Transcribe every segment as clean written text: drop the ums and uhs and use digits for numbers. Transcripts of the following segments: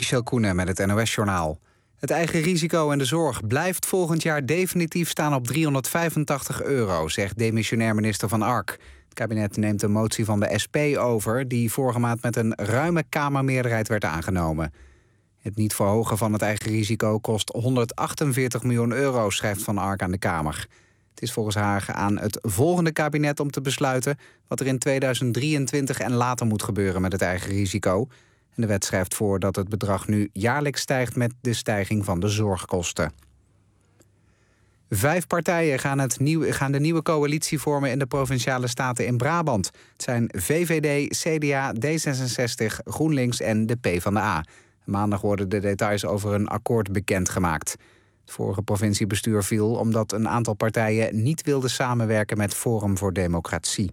Michel Koenen met het NOS-journaal. Het eigen risico en de zorg blijft volgend jaar definitief staan op €385, zegt demissionair minister Van Ark. Het kabinet neemt een motie van de SP over, die vorige maand met een ruime Kamermeerderheid werd aangenomen. Het niet verhogen van het eigen risico kost €148 miljoen, schrijft Van Ark aan de Kamer. Het is volgens haar aan het volgende kabinet om te besluiten wat er in 2023 en later moet gebeuren met het eigen risico. En de wet schrijft voor dat het bedrag nu jaarlijks stijgt met de stijging van de zorgkosten. 5 partijen gaan de nieuwe coalitie vormen in de Provinciale Staten in Brabant. Het zijn VVD, CDA, D66, GroenLinks en de PvdA. Maandag worden de details over een akkoord bekendgemaakt. Het vorige provinciebestuur viel omdat een aantal partijen niet wilden samenwerken met Forum voor Democratie.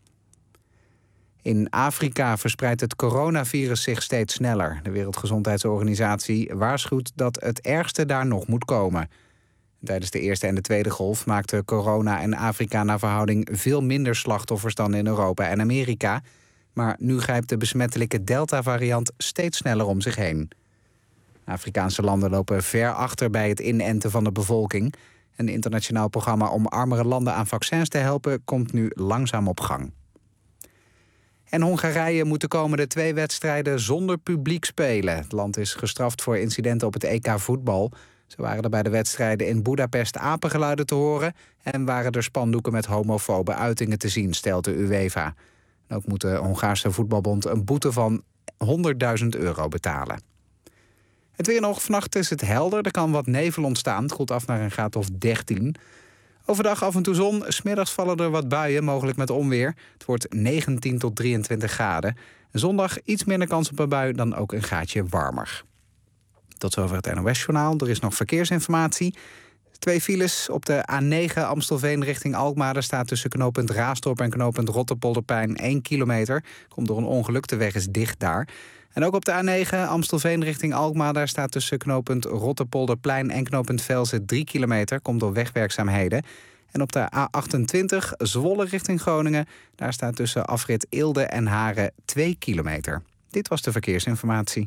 In Afrika verspreidt het coronavirus zich steeds sneller. De Wereldgezondheidsorganisatie waarschuwt dat het ergste daar nog moet komen. Tijdens de eerste en de tweede golf maakte corona in Afrika naar verhouding veel minder slachtoffers dan in Europa en Amerika. Maar nu grijpt de besmettelijke Delta-variant steeds sneller om zich heen. Afrikaanse landen lopen ver achter bij het inenten van de bevolking. Een internationaal programma om armere landen aan vaccins te helpen komt nu langzaam op gang. En Hongarije moet de komende 2 wedstrijden zonder publiek spelen. Het land is gestraft voor incidenten op het EK voetbal. Zo waren er bij de wedstrijden in Boedapest apengeluiden te horen en waren er spandoeken met homofobe uitingen te zien, stelt de UEFA. En ook moet de Hongaarse voetbalbond een boete van €100.000 betalen. Het weer nog. Vannacht is het helder. Er kan wat nevel ontstaan. Het koelt af naar een graad of 13. Overdag af en toe zon. 's Middags vallen er wat buien, mogelijk met onweer. Het wordt 19 tot 23 graden. Zondag iets minder kans op een bui, dan ook een graadje warmer. Tot zover het NOS-journaal. Er is nog verkeersinformatie. 2 files op de A9 Amstelveen richting Alkmaar. Er staat tussen knooppunt Raasdorp en knooppunt Rotterpolderplein 1 kilometer. Komt door een ongeluk, de weg is dicht daar. En ook op de A9 Amstelveen richting Alkmaar. Daar staat tussen knooppunt Rotterpolderplein en knooppunt Velzen 3 kilometer. Komt door wegwerkzaamheden. En op de A28 Zwolle richting Groningen. Daar staat tussen afrit Eelde en Haren 2 kilometer. Dit was de verkeersinformatie.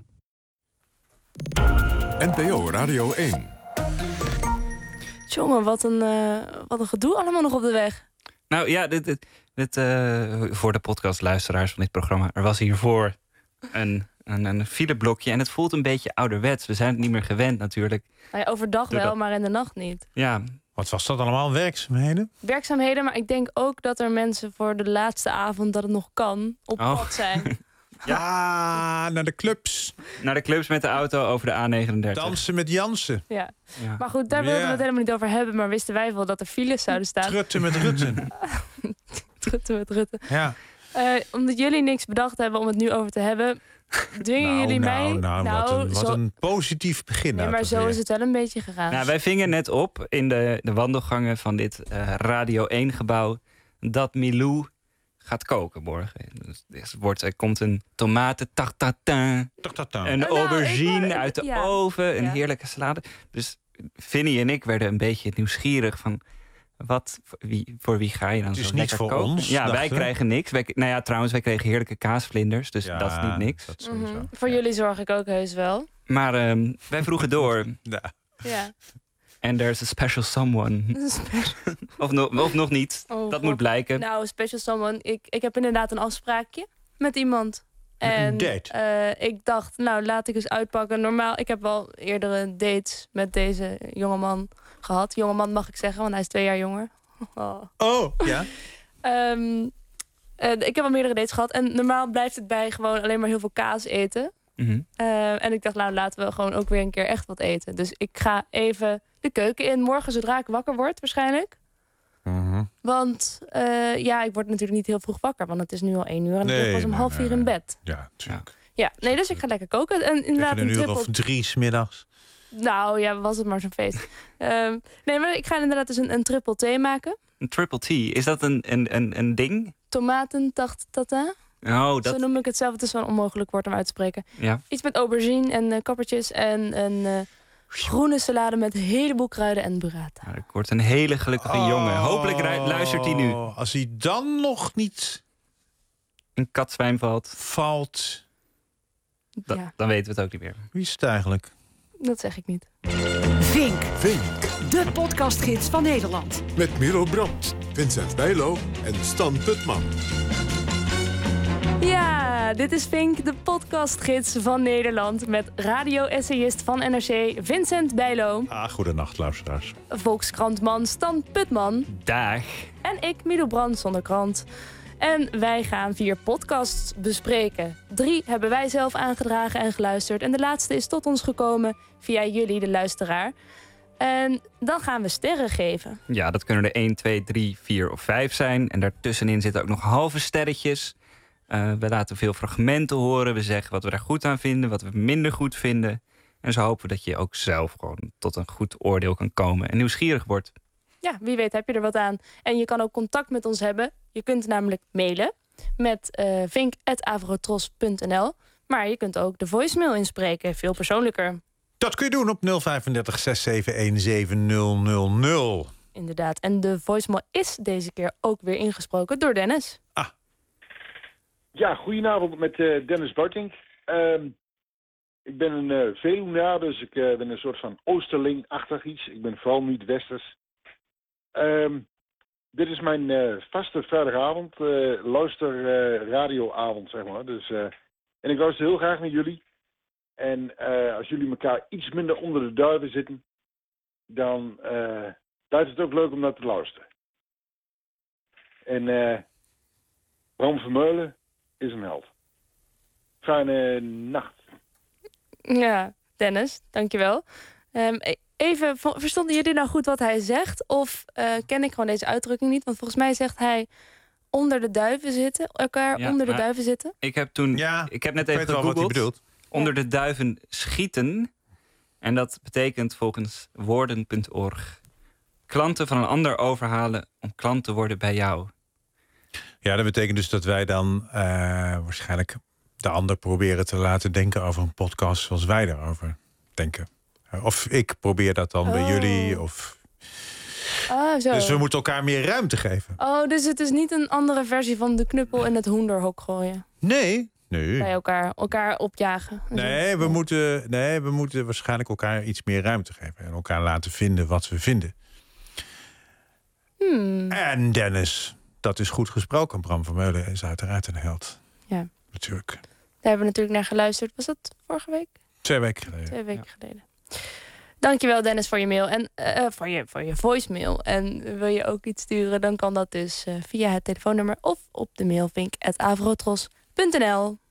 NPO Radio 1. Jongen, wat een gedoe allemaal nog op de weg. Nou ja, dit voor de podcastluisteraars van dit programma. Er was hiervoor een fileblokje en het voelt een beetje ouderwets. We zijn het niet meer gewend natuurlijk. Nou ja, overdag wel, maar in de nacht niet. Ja. Wat was dat allemaal? Werkzaamheden? Werkzaamheden, maar ik denk ook dat er mensen voor de laatste avond dat het nog kan op pad zijn. Ja, naar de clubs. Naar de clubs met de auto over de A39. Dansen met Jansen. Ja. Maar goed, daar wilden we het helemaal niet over hebben. Maar wisten wij wel dat er files zouden staan. Trutten met Rutte. Trutten met Rutte. Ja. Omdat jullie niks bedacht hebben om het nu over te hebben, dwingen jullie mij... Wat een positief begin. Nee, maar zo is het wel een beetje gegaan. Nou, wij vingen net op in de wandelgangen van dit Radio 1-gebouw... dat Milou gaat koken morgen. Dus er komt een tomaten tartatin, een aubergine uit de oven, een heerlijke salade. Dus Vinnie en ik werden een beetje nieuwsgierig van... voor wie ga je dan zo lekker koken? Ons, ja, wij krijgen niks. Trouwens, wij kregen heerlijke kaasvlinders, dus dat is niet niks. Dat voor jullie zorg ik ook heus wel. Maar wij vroegen door. Ja. And there's a special someone. of nog niet. Dat moet blijken. Nou, special someone. Ik heb inderdaad een afspraakje met iemand. En ik dacht, laat ik eens uitpakken. Normaal, ik heb wel eerdere dates met deze jongeman gehad. Jongeman mag ik zeggen, want hij is 2 jaar jonger. Ja. Ik heb al meerdere dates gehad. En normaal blijft het bij gewoon alleen maar heel veel kaas eten. Mm-hmm. En ik dacht, laten we gewoon ook weer een keer echt wat eten. Dus ik ga even de keuken in. Morgen zodra ik wakker word, waarschijnlijk. Mm-hmm. Want ik word natuurlijk niet heel vroeg wakker. Want het is nu al 1 uur en ik was om 2:30 in bed. Ja, natuurlijk. Ja, dus ik ga lekker koken. En inderdaad een uur of 3 's middags. Nou ja, was het maar zo'n feest. Maar ik ga inderdaad dus een triple thee maken. Een triple tea, is dat een ding? Tomaten, tata. Zo noem ik het zelf. Het is wel een onmogelijk woord om uit te spreken. Ja. Iets met aubergine en kappertjes en een groene salade met een heleboel kruiden en burrata. Nou, ik word een hele gelukkige jongen. Hopelijk luistert hij nu. Als hij dan nog niet een katzwijn valt. Dan weten we het ook niet meer. Wie is het eigenlijk? Dat zeg ik niet. Vink. De podcastgids van Nederland. Met Milo Brandt, Vincent Bijlo en Stan Putman. Ja, dit is Vink, de podcastgids van Nederland. Met radio-essayist van NRC Vincent Bijlo. Goedenacht, luisteraars. Volkskrantman Stan Putman. Dag. En ik, Milo Brandt, zonder krant. En wij gaan 4 podcasts bespreken. 3 hebben wij zelf aangedragen en geluisterd. En de laatste is tot ons gekomen via jullie, de luisteraar. En dan gaan we sterren geven. Ja, dat kunnen er 1, 2, 3, 4 of 5 zijn. En daartussenin zitten ook nog halve sterretjes. We laten veel fragmenten horen. We zeggen wat we er goed aan vinden, wat we minder goed vinden. En zo hopen we dat je ook zelf gewoon tot een goed oordeel kan komen en nieuwsgierig wordt. Ja, wie weet heb je er wat aan. En je kan ook contact met ons hebben. Je kunt namelijk mailen met vink@avrotros.nl. Maar je kunt ook de voicemail inspreken, veel persoonlijker. Dat kun je doen op 035 671 7000. Inderdaad. En de voicemail is deze keer ook weer ingesproken door Dennis. Ja, goedenavond met Dennis Buitink. Ik ben een Veluwenaar, dus ik ben een soort van Oosterling-achtig iets. Ik ben vooral niet Westers. Dit is mijn vaste vrijdagavond, radioavond, zeg maar. Dus, en ik luister heel graag naar jullie. En als jullie elkaar iets minder onder de duiven zitten, dan blijft het ook leuk om naar te luisteren. En Bram Vermeulen is een held. Fijne nacht. Ja, Dennis, dankjewel. Even, verstonden jullie nou goed wat hij zegt? Of ken ik gewoon deze uitdrukking niet? Want volgens mij zegt hij onder de duiven zitten. Onder de duiven zitten. Ik heb net even gegoogeld. Onder de duiven schieten. En dat betekent volgens woorden.org... klanten van een ander overhalen om klant te worden bij jou. Ja, dat betekent dus dat wij dan waarschijnlijk de ander proberen te laten denken over een podcast zoals wij daarover denken. Of ik probeer dat dan bij jullie. Of... Zo. Dus we moeten elkaar meer ruimte geven. Dus het is niet een andere versie van de knuppel in het hoenderhok gooien. Nee. Bij elkaar opjagen. Nee, we moeten waarschijnlijk elkaar iets meer ruimte geven. En elkaar laten vinden wat we vinden. En Dennis, dat is goed gesproken. Bram Vermeulen is uiteraard een held. Ja. Natuurlijk. Daar hebben we natuurlijk naar geluisterd. Was dat vorige week? 2 weken geleden. 2 weken geleden. Dankjewel Dennis voor je mail en voor je voicemail. En wil je ook iets sturen, dan kan dat dus via het telefoonnummer of op de mail vink@avrotros.nl.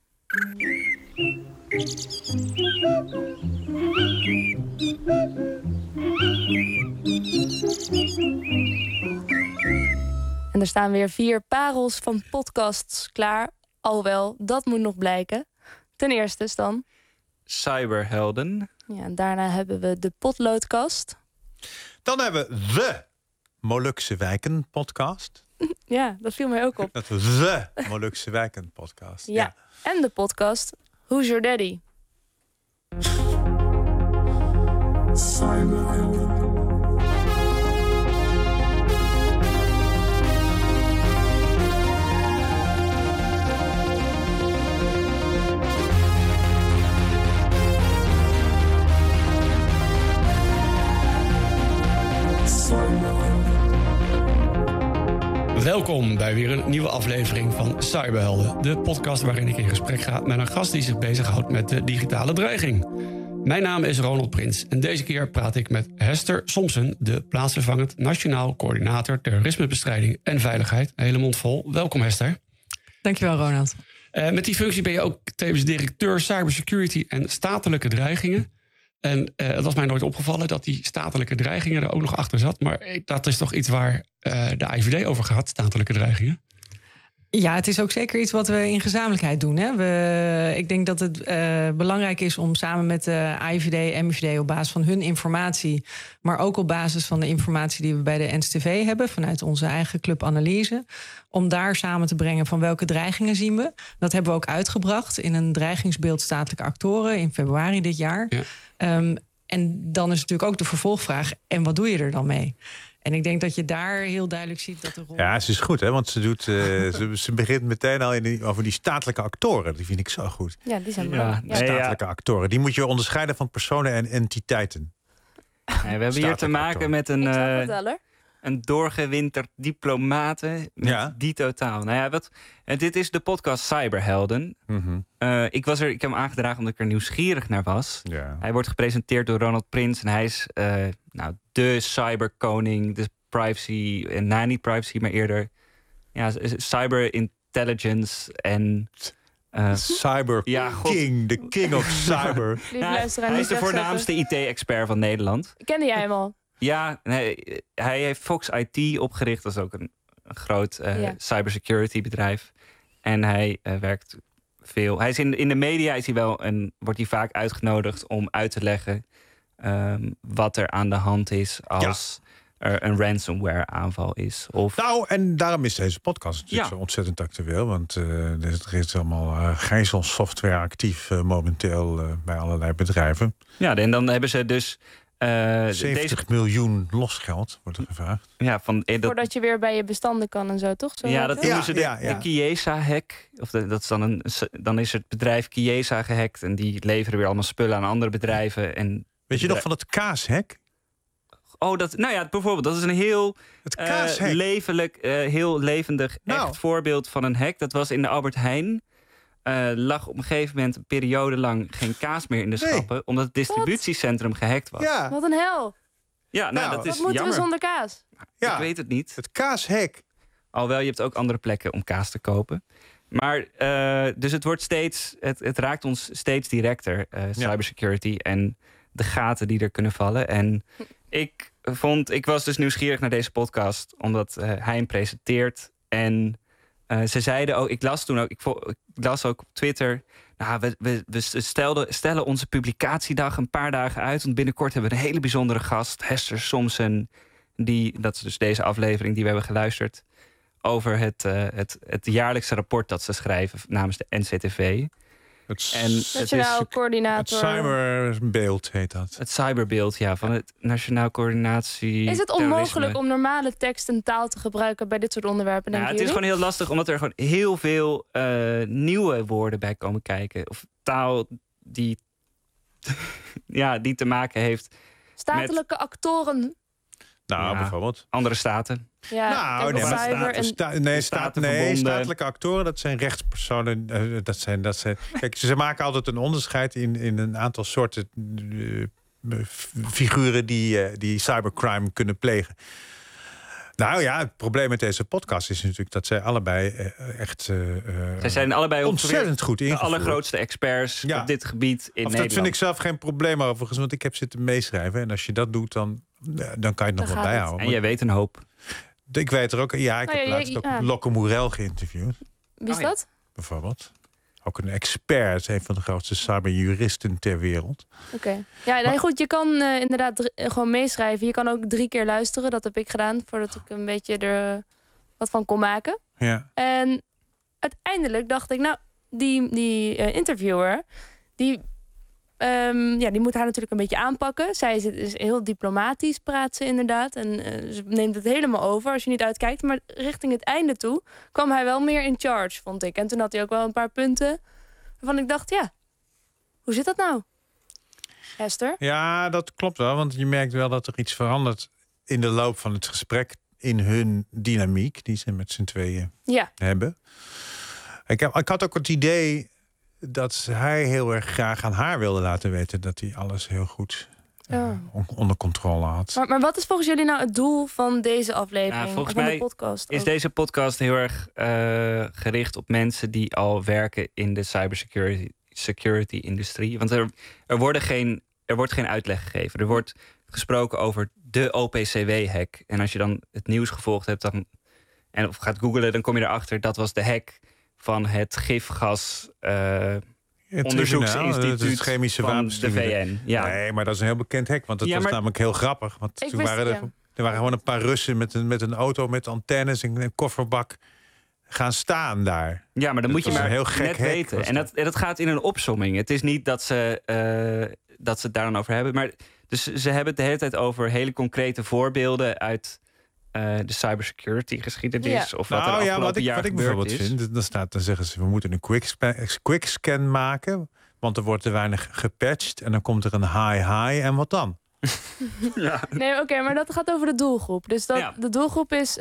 En er staan weer 4 parels van podcasts klaar. Alhoewel, dat moet nog blijken. Ten eerste, Stan. Cyberhelden. Ja, en daarna hebben we de Potloodkast. Dan hebben we de Molukse Wijken podcast. Ja, dat viel mij ook op. Dat we de Molukse Wijken podcast. Ja. En de podcast Who's Your Daddy? Cyberhelden. Welkom bij weer een nieuwe aflevering van Cyberhelden. De podcast waarin ik in gesprek ga met een gast die zich bezighoudt met de digitale dreiging. Mijn naam is Ronald Prins en deze keer praat ik met Hester Somsen, de plaatsvervangend Nationaal Coördinator Terrorismebestrijding en Veiligheid. Een hele mond vol. Welkom Hester. Dankjewel Ronald. Met die functie ben je ook tevens directeur cybersecurity en statelijke dreigingen. En het was mij nooit opgevallen dat die statelijke dreigingen er ook nog achter zat. Maar dat is toch iets waar de AIVD over gaat, statelijke dreigingen? Ja, het is ook zeker iets wat we in gezamenlijkheid doen. Hè? Ik denk dat het belangrijk is om samen met de AIVD, MIVD op basis van hun informatie, maar ook op basis van de informatie die we bij de NSTV hebben, vanuit onze eigen club Analyse, om daar samen te brengen van welke dreigingen zien we. Dat hebben we ook uitgebracht in een dreigingsbeeld statelijke actoren in februari dit jaar. Ja. En dan is natuurlijk ook de vervolgvraag, en wat doe je er dan mee? En ik denk dat je daar heel duidelijk ziet dat de rol... Ja, ze is goed, hè? Want ze doet, ze begint meteen al over die statelijke actoren. Die vind ik zo goed. Ja, die zijn belangrijk. Statelijke actoren. Die moet je onderscheiden van personen en entiteiten. Nee, we hebben hier te maken met een doorgewinterd diplomaten. Die totaal. Nou ja, dit is de podcast Cyberhelden. Mm-hmm. Ik heb hem aangedragen omdat ik er nieuwsgierig naar was. Ja. Hij wordt gepresenteerd door Ronald Prins. En hij is de cyberkoning. De privacy, niet privacy, maar eerder cyber intelligence en... Cyber King, de king of cyber. Hij is de voornaamste IT-expert van Nederland. Kende jij hem al? Ja, hij heeft Fox IT opgericht. Dat is ook een groot cybersecurity bedrijf. En hij werkt veel. Hij is in de media is hij wel wordt hij vaak uitgenodigd om uit te leggen wat er aan de hand is als er een ransomware aanval is. Nou, en daarom is deze podcast natuurlijk zo ontzettend actueel. Want er is allemaal gijzelsoftware actief momenteel bij allerlei bedrijven. Ja, en dan hebben ze dus... 70 miljoen losgeld wordt er gevraagd. Ja, voordat je weer bij je bestanden kan en zo, toch? Zo dat noemen ze de Chiesa-hack. Of dat is dan is het bedrijf Chiesa gehackt. En die leveren weer allemaal spullen aan andere bedrijven. Weet je nog van het kaashack? Oh, bijvoorbeeld, dat is een heel heel levendig echt voorbeeld van een hack. Dat was in de Albert Heijn. Lag op een gegeven moment een periode lang geen kaas meer in de schappen, omdat het distributiecentrum gehackt was. Ja. Wat een hel. Ja, dat is wat moeten jammer. we zonder kaas? Ik weet het niet. Het kaashack. Alhoewel, je hebt ook andere plekken om kaas te kopen. Maar dus het wordt het raakt ons steeds directer, cybersecurity en de gaten die er kunnen vallen. En ik was dus nieuwsgierig naar deze podcast, omdat hij hem presenteert. En ze zeiden ook, ik las ook op Twitter, we stellen onze publicatiedag een paar dagen uit, want binnenkort hebben we een hele bijzondere gast, Hester Somsen, dat is dus deze aflevering die we hebben geluisterd, over het jaarlijkse rapport dat ze schrijven namens de NCTV. Nationaal Coördinator. Het cyberbeeld heet dat. Het cyberbeeld, van het Nationaal Coördinatie. Is het onmogelijk om normale tekst en taal te gebruiken bij dit soort onderwerpen? Het is gewoon heel lastig, omdat er gewoon heel veel nieuwe woorden bij komen kijken. Of taal die te maken heeft. Statelijke actoren. Bijvoorbeeld. Andere staten. Statelijke actoren, dat zijn rechtspersonen. Dat zijn. Kijk, ze maken altijd een onderscheid in een aantal soorten figuren die cybercrime kunnen plegen. Nou ja, het probleem met deze podcast is natuurlijk dat zij allebei zij zijn allebei ontzettend goed ingevoerd. De allergrootste experts op dit gebied in Nederland. Dat vind ik zelf geen probleem overigens, want ik heb zitten meeschrijven. En als je dat doet, dan kan je het nog wel bijhouden. En jij weet een hoop. Ik weet er ook. Ja, ik heb laatst ook Locke Moerel geïnterviewd. Wie is dat? Bijvoorbeeld. Ook een expert, een van de grootste cyberjuristen ter wereld. Oké. Ja, goed, je kan inderdaad gewoon meeschrijven. Je kan ook 3 keer luisteren. Dat heb ik gedaan, voordat ik een beetje er wat van kon maken. Ja. En uiteindelijk dacht ik, die interviewer, die moet haar natuurlijk een beetje aanpakken. Zij is heel diplomatisch, praat ze inderdaad. En ze neemt het helemaal over als je niet uitkijkt. Maar richting het einde toe kwam hij wel meer in charge, vond ik. En toen had hij ook wel een paar punten waarvan ik dacht, hoe zit dat nou? Hester? Ja, dat klopt wel. Want je merkt wel dat er iets verandert in de loop van het gesprek. In hun dynamiek die ze met z'n tweeën hebben. Ik had ook het idee dat hij heel erg graag aan haar wilde laten weten dat hij alles heel goed onder controle had. Maar wat is volgens jullie nou het doel van deze aflevering? Volgens van mij de podcast is deze podcast heel erg gericht op mensen die al werken in de cybersecurity-industrie. Want er wordt geen uitleg gegeven. Er wordt gesproken over de OPCW-hack. En als je dan het nieuws gevolgd hebt of gaat googlen, dan kom je erachter dat was de hack van het gifgas onderzoeksinstituut, het chemische van de VN. Ja. Nee, maar dat is een heel bekend hack. Want dat was namelijk heel grappig. Want toen waren er waren gewoon een paar Russen met een auto met antennes en een kofferbak gaan staan daar. Ja, maar dan moet je maar heel gek net weten. En dat gaat in een opsomming. Het is niet dat ze het daar dan over hebben. Maar dus ze hebben het de hele tijd over hele concrete voorbeelden uit de cybersecurity geschiedenis. Ja. Of wat er afgelopen jaar wat ik gebeurd bijvoorbeeld is. vind, dan zeggen ze, we moeten een quick scan maken, want er wordt te weinig gepatcht en dan komt er een high en wat dan? Ja. Nee, oké, maar dat gaat over de doelgroep. Dus de doelgroep is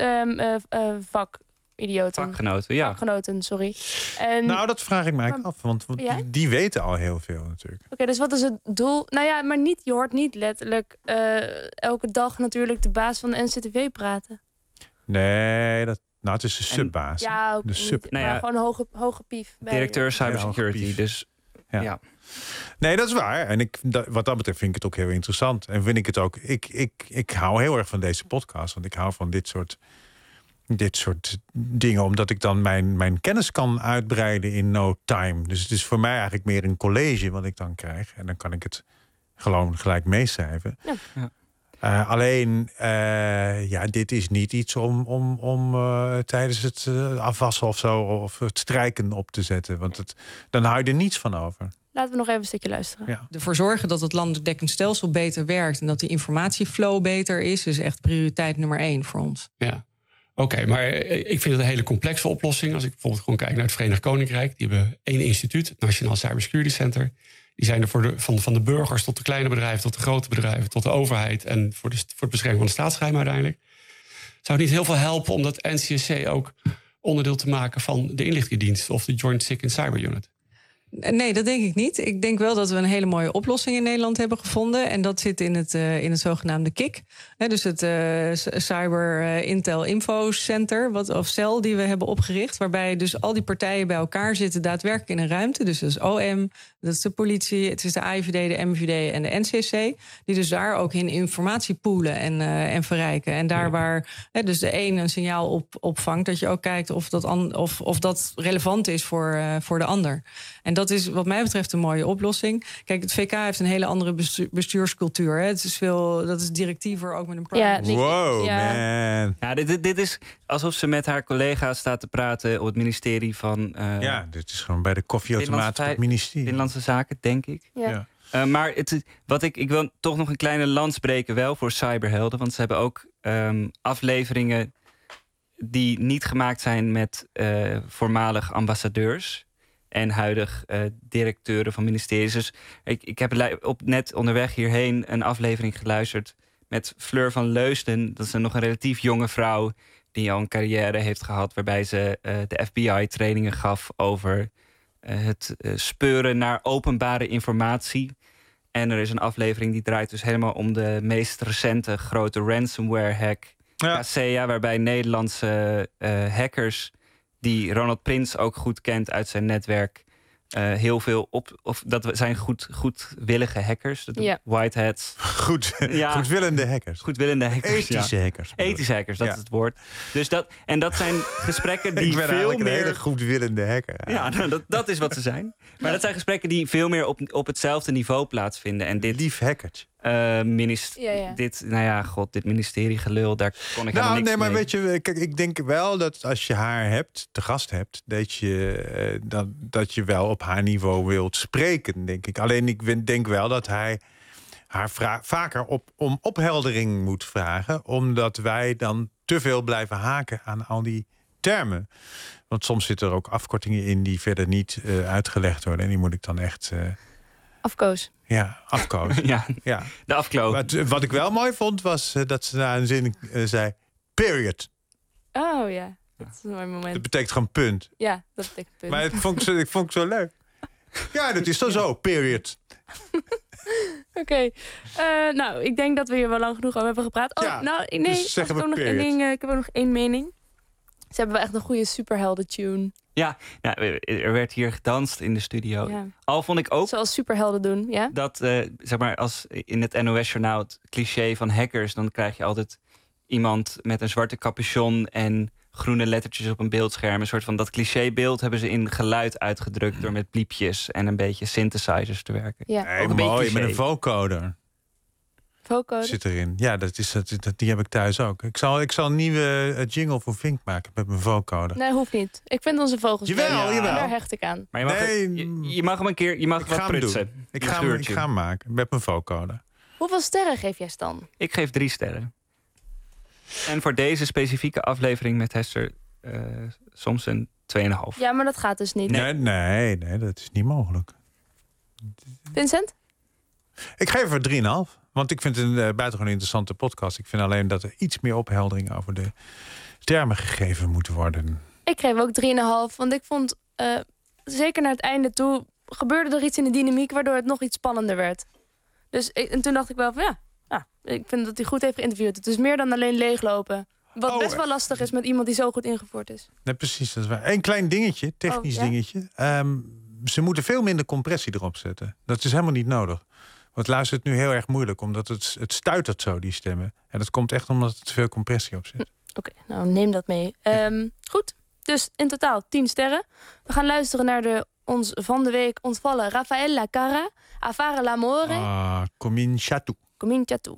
vakidioten. Vakgenoten, ja. Vakgenoten, sorry. En, Nou, dat vraag ik mij af, want die weten al heel veel natuurlijk. Oké, dus wat is het doel? Nou ja, maar je hoort niet letterlijk elke dag natuurlijk de baas van de NCTV praten. Nee, het is de subbaas. Ja, ook de sub. maar gewoon hoge pief. Directeur cybersecurity, pief. dus ja. Nee, dat is waar. En wat dat betreft vind ik het ook heel interessant. En vind ik het ook... Ik hou heel erg van deze podcast. Want ik hou van dit soort dingen. Omdat ik dan mijn kennis kan uitbreiden in no time. Dus het is voor mij eigenlijk meer een college wat ik dan krijg. En dan kan ik het gewoon gelijk meeschrijven. Ja. Alleen, dit is niet iets om tijdens het afwassen of zo... of het strijken op te zetten. Want dan hou je er niets van over. Laten we nog even een stukje luisteren. Ja. Ervoor zorgen dat het landelijk stelsel beter werkt... en dat die informatieflow beter is echt prioriteit nummer 1 voor ons. Ja. Oké, maar ik vind het een hele complexe oplossing. Als ik bijvoorbeeld gewoon kijk naar het Verenigd Koninkrijk... die hebben 1 instituut, het Nationaal Cybersecurity Center... Die zijn er van de burgers tot de kleine bedrijven, tot de grote bedrijven, tot de overheid en voor het bescherming van de staatsgeheim uiteindelijk. Zou het niet heel veel helpen om dat NCSC ook onderdeel te maken van de inlichtingendienst of de Joint SIC and Cyber Unit? Nee, dat denk ik niet. Ik denk wel dat we een hele mooie oplossing in Nederland hebben gevonden. En dat zit in het zogenaamde KIC. Dus het Cyber Intel Info Center, of cel die we hebben opgericht. Waarbij dus al die partijen bij elkaar zitten daadwerkelijk in een ruimte. Dus dat is OM, dat is de politie, het is de AIVD, de MIVD en de NCC. Die dus daar ook in informatie poelen en verrijken. En daar waar dus de een signaal opvangt, dat je ook kijkt of dat relevant is voor de ander. En dat is wat mij betreft een mooie oplossing. Kijk, het VK heeft een hele andere bestuurscultuur. Hè. Het is dat is directiever, ook met een privacy. Wow, man. Ja, dit is alsof ze met haar collega's staat te praten op het ministerie van... dit is gewoon bij de koffieautomaat op het ministerie. Binnenlandse Zaken, denk ik. Ja. Maar ik wil toch nog een kleine lans breken wel voor cyberhelden. Want ze hebben ook afleveringen die niet gemaakt zijn met voormalig ambassadeurs en huidig directeuren van ministeries. Dus ik heb net onderweg hierheen een aflevering geluisterd met Fleur van Leusden. Dat is nog een relatief jonge vrouw die al een carrière heeft gehad, waarbij ze de FBI trainingen gaf over het speuren naar openbare informatie. En er is een aflevering die draait dus helemaal om de meest recente grote ransomware hack, Kaseya, waarbij Nederlandse hackers die Ronald Prins ook goed kent uit zijn netwerk, heel veel dat zijn goedwillige hackers, whiteheads. Goedwillende hackers. Goedwillende hackers. Ethische hackers. Ethische hackers, dat is het woord. Dus dat zijn gesprekken die ik ben veel meer meer een hele goedwillende hacker. Ja, dat is wat ze zijn. Maar dat zijn gesprekken die veel meer op hetzelfde niveau plaatsvinden. En dit lief hackers. Dit ministeriegelul, daar kon ik helemaal niks mee. Maar weet je, kijk, ik denk wel dat als je haar te gast hebt, dat je wel op haar niveau wilt spreken, denk ik. Alleen ik denk wel dat hij haar vaker om opheldering moet vragen, omdat wij dan te veel blijven haken aan al die termen. Want soms zitten er ook afkortingen in die verder niet uitgelegd worden. En die moet ik dan echt... Afkoos. Ja, afkoos. ja, de afkloot. Wat ik wel mooi vond, was dat ze na een zin zei... period. Oh ja, dat is een mooi moment. Dat betekent gewoon punt. Ja, dat betekent punt. Maar ik vond het zo leuk. Ja, dat is zo, period. Oké. Nou, ik denk dat we hier wel lang genoeg over hebben gepraat. Dus zeggen we ik heb ook nog één mening. Ze hebben wel echt een goede superhelden-tune. Ja, er werd hier gedanst in de studio. Ja. Al vond ik ook... Zoals superhelden doen, ja? Dat, als in het NOS-journaal het cliché van hackers, dan krijg je altijd iemand met een zwarte capuchon en groene lettertjes op een beeldscherm. Een soort van dat clichébeeld hebben ze in geluid uitgedrukt door met bliepjes en een beetje synthesizers te werken. Ja. Nee, mooi, met een vocoder. Vocoder? Zit erin. Ja, die heb ik thuis ook. Ik zal een nieuwe jingle voor Vink maken met mijn vocoder. Nee, hoeft niet. Ik vind onze vogels Jawel. Daar hecht ik aan. Maar je mag hem een keer, je mag wat prutsen. Ik ga hem maken met mijn vocoder. Hoeveel sterren geef jij Stan? Ik geef 3 sterren. En voor deze specifieke aflevering met Hester soms een 2,5. Ja, maar dat gaat dus niet. Nee, dat is niet mogelijk. Vincent? Ik geef er 3,5. Want ik vind het een buitengewoon interessante podcast. Ik vind alleen dat er iets meer opheldering over de termen gegeven moet worden. Ik geef ook 3,5. Want ik vond, zeker naar het einde toe, gebeurde er iets in de dynamiek waardoor het nog iets spannender werd. Dus en toen dacht ik wel van ik vind dat hij goed heeft geïnterviewd. Het is meer dan alleen leeglopen. Wat best wel lastig is met iemand die zo goed ingevoerd is. Nee, precies, dat is waar. Eén klein dingetje, technisch dingetje. Ze moeten veel minder compressie erop zetten. Dat is helemaal niet nodig. Want luistert nu heel erg moeilijk, omdat het stuitert zo, die stemmen. En dat komt echt omdat er te veel compressie op zit. Oké, nou neem dat mee. Goed, dus in totaal 10 sterren. We gaan luisteren naar de ons van de week ontvallen Raffaella Carrà, A fare l'amore. Comincia tu. Comincia tu.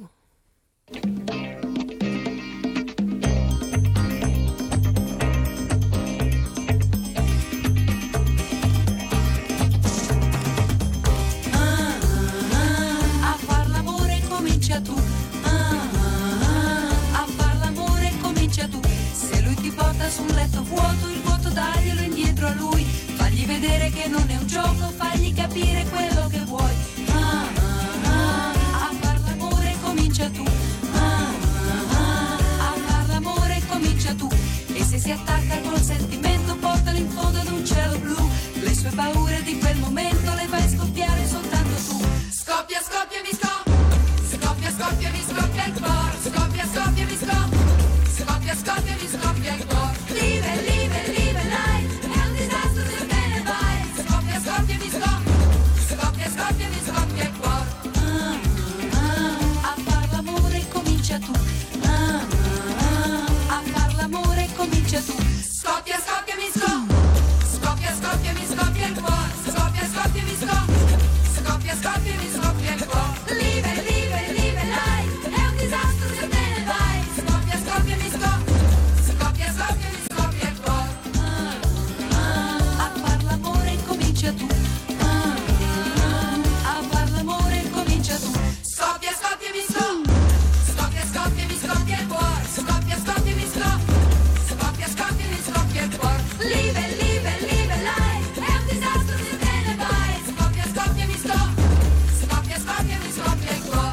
Su un letto vuoto, il vuoto daglielo indietro a lui. Fagli vedere che non è un gioco, fagli capire quello che vuoi. A far l'amore comincia tu. A far l'amore comincia tu. E se si attacca col sentimento, portalo in fondo ad un cielo blu. Le sue paure di quel momento le fai scoppiare soltanto tu. Scoppia, scoppia, mi scoppia. Scoppia, scoppia, mi scoppia il cuore. Scoppia, scoppia, mi scoppia. Scoppia, scoppia, mi scoppia il cuore. Lieve, lieve, lieve, light. È un disastro se te ne vai. Scoppia, scoppia, mi scoppia. Scoppia, scoppia, mi scoppia il cuore. A far l'amore comincia tu. A far l'amore comincia tu. Scoppia, scoppia, mi scoppia. Scoppia, scoppia, mi scoppia il cuore. Scoppia, scoppia, mi scoppia. Scoppia, scoppia, mi scoppia il cuore. Lieve, lieve, lieve, light. È un disastro se te ne vai. Scoppia, scoppia, mi scoppia. Scoppia, scoppia, mi scoppia il cuore. A far l'amore comincia tu. A far l'amore comincia tu. Scoppia, scoppia, mi scoppia. Scoppia, scoppia, mi scoppia il cuore. Scoppia, scoppia, mi scoppia. Scoppia, scoppia, mi scoppia il cuore. Lieve, lieve, lieve, light. È un disastro se te ne vai. Scoppia, scoppia, mi scoppia. Scoppia, scoppia, mi scoppia il cuore.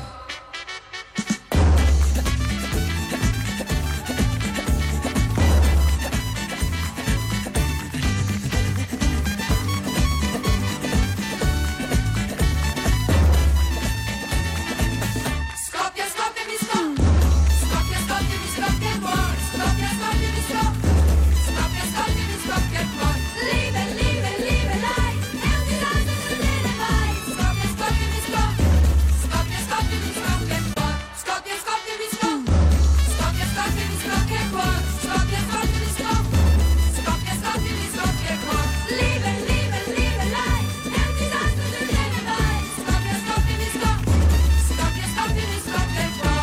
Scoppia, scoppia, mi scoppia. Scoppia, scoppia, mi scoppia il cuore. Scoppia, scoppia, mi scoppia. Scoppia, scoppia, mi scoppia il cuore. Lieve, lieve, lieve, light. È un disastro se te ne vai. Scoppia, scoppia, mi scoppia. Scoppia, scoppia, mi scoppia il cuore. Scoppia, scoppia, mi scoppia. Scoppia, scoppia, mi scoppia il cuore. Scoppia, scoppia, mi scoppia. Scoppia, scoppia, mi scoppia il cuore. Lieve, lieve, lieve, light. È un disastro se te ne vai. Scoppia, scoppia, mi scoppia. Scoppia, scoppia, mi scoppia il cuore.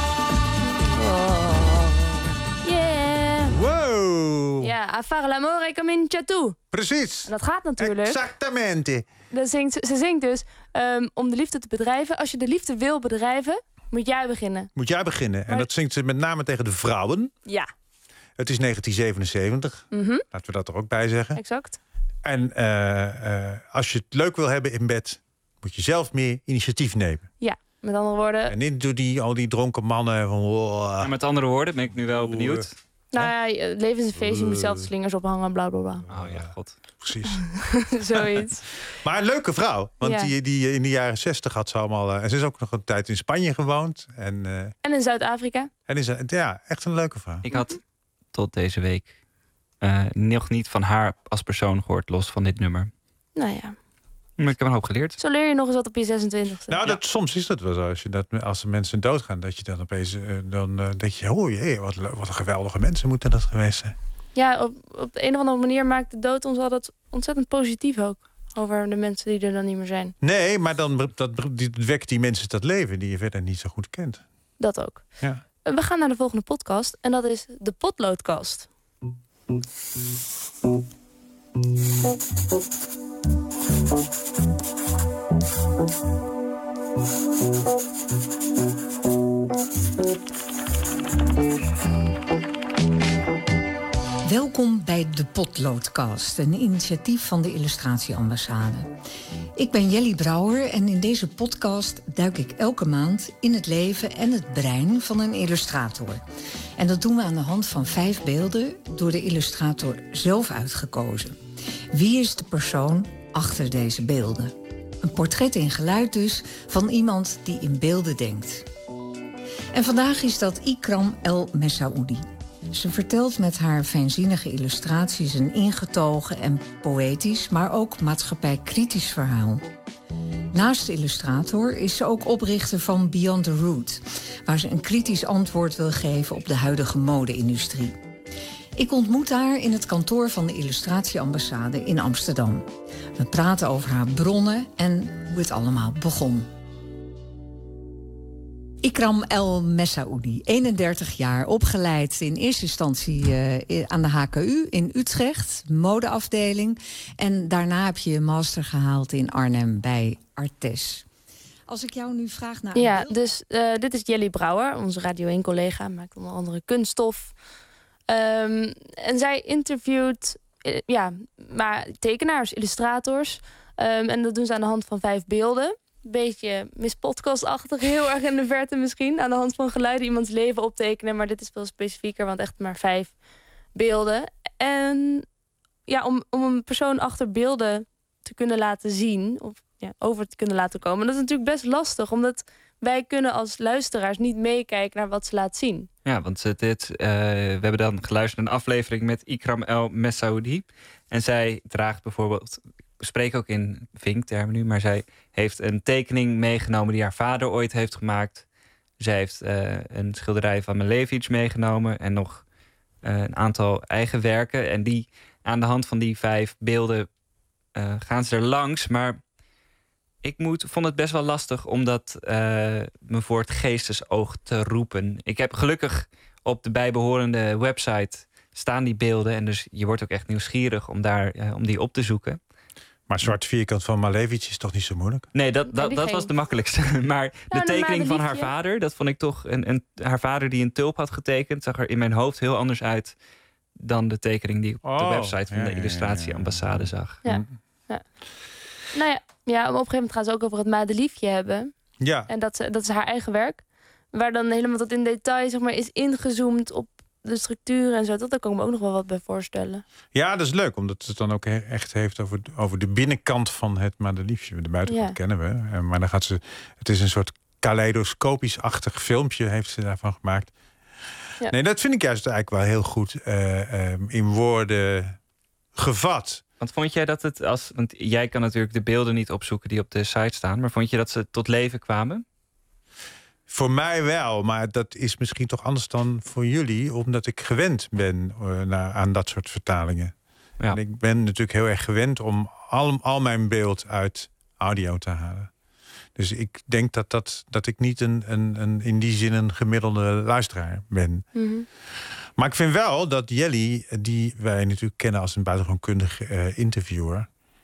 Yeah. Wow! Ja, A fare l'amore comincia tu. Precies. En dat gaat natuurlijk. Exactamente. Ze zingt dus om de liefde te bedrijven. Als je de liefde wil bedrijven, moet jij beginnen. Moet jij beginnen. En dat zingt ze met name tegen de vrouwen. Ja. Het is 1977. Laten we dat er ook bij zeggen. Exact. En als je het leuk wil hebben in bed, moet je zelf meer initiatief nemen. Ja, met andere woorden. En niet door al die dronken mannen. Van, En met andere woorden ben ik nu wel benieuwd. Nou ja, het leven is een feest, je moet zelf de slingers ophangen, bla bla bla. Oh ja, god. Precies. Zoiets. Maar een leuke vrouw. Want Ja. die in de jaren 60 had ze allemaal. En ze is ook nog een tijd in Spanje gewoond. En in Zuid-Afrika. En is echt een leuke vrouw. Ik had tot deze week nog niet van haar als persoon gehoord, los van dit nummer. Nou ja. Maar ik heb een hoop geleerd. Zo leer je nog eens wat op je 26e. Nou, soms is dat wel zo. Als de mensen doodgaan, dat je dan opeens dan denk je, oh jee, wat een geweldige mensen moeten dat geweest zijn. Ja, op de een of andere manier maakt de dood ons altijd ontzettend positief ook. Over de mensen die er dan niet meer zijn. Nee, maar dan wekt die mensen dat leven die je verder niet zo goed kent. Dat ook. Ja. We gaan naar de volgende podcast. En dat is de Potloodkast. Welkom bij de Potloodcast, een initiatief van de Illustratieambassade. Ik ben Jelly Brouwer en in deze podcast duik ik elke maand in het leven en het brein van een illustrator. En dat doen we aan de hand van 5 beelden door de illustrator zelf uitgekozen. Wie is de persoon achter deze beelden? Een portret in geluid dus van iemand die in beelden denkt. En vandaag is dat Ikram El Messaoudi. Ze vertelt met haar fijnzinnige illustraties een ingetogen en poëtisch, maar ook maatschappijkritisch verhaal. Naast illustrator is ze ook oprichter van Beyond the Root, waar ze een kritisch antwoord wil geven op de huidige mode-industrie. Ik ontmoet haar in het kantoor van de Illustratieambassade in Amsterdam. We praten over haar bronnen en hoe het allemaal begon. Ikram El Messaoudi, 31 jaar, opgeleid in eerste instantie aan de HKU in Utrecht, modeafdeling. En daarna heb je je master gehaald in Arnhem bij Artes. Als ik jou nu vraag naar... Ja, dus dit is Jelly Brouwer, onze Radio 1-collega. Maakt onder andere kunststof. En zij interviewt maar tekenaars, illustrators. En dat doen ze aan de hand van 5 beelden. Een beetje Miss Podcast-achtig, heel erg in de verte misschien. Aan de hand van geluiden iemands leven optekenen. Maar dit is veel specifieker, want echt maar 5 beelden. En ja, om een persoon achter beelden te kunnen laten zien, of over te kunnen laten komen, dat is natuurlijk best lastig. Omdat wij kunnen als luisteraars niet meekijken naar wat ze laat zien. Ja, want we hebben dan geluisterd naar een aflevering met Ikram El Messaoudi. En zij draagt bijvoorbeeld, ik spreek ook in vinktermen nu, maar zij heeft een tekening meegenomen die haar vader ooit heeft gemaakt. Zij heeft een schilderij van Malevich meegenomen en nog een aantal eigen werken. En die aan de hand van die 5 beelden gaan ze er langs. Maar ik vond het best wel lastig om dat me voor het geestesoog te roepen. Ik heb gelukkig op de bijbehorende website staan die beelden. En dus je wordt ook echt nieuwsgierig om die op te zoeken. Maar zwart vierkant van Malevich is toch niet zo moeilijk? Nee, dat was de makkelijkste. Maar de tekening van haar vader, dat vond ik toch... haar vader die een tulp had getekend, zag er in mijn hoofd heel anders uit dan de tekening die ik op de website van de Illustratieambassade zag. Ja. Nou ja, op een gegeven moment gaan ze ook over het madeliefje hebben. Ja. En dat is haar eigen werk. Waar dan helemaal tot in detail zeg maar, is ingezoomd op de structuur en zo. Daar kan ik me ook nog wel wat bij voorstellen. Ja, dat is leuk, omdat het dan ook echt heeft over de binnenkant van het madeliefje. De buitenkant kennen we. Maar dan gaat ze... Het is een soort kaleidoscopisch-achtig filmpje heeft ze daarvan gemaakt. Ja. Nee, dat vind ik juist eigenlijk wel heel goed in woorden gevat. Want vond jij dat want jij kan natuurlijk de beelden niet opzoeken die op de site staan, maar vond je dat ze tot leven kwamen? Voor mij wel, maar dat is misschien toch anders dan voor jullie, omdat ik gewend ben aan dat soort vertalingen. Ja. En ik ben natuurlijk heel erg gewend om al mijn beeld uit audio te halen. Dus ik denk dat ik niet in die zin een gemiddelde luisteraar ben. Mm-hmm. Maar ik vind wel dat Jelly, die wij natuurlijk kennen als een buitengewoon kundig interviewer,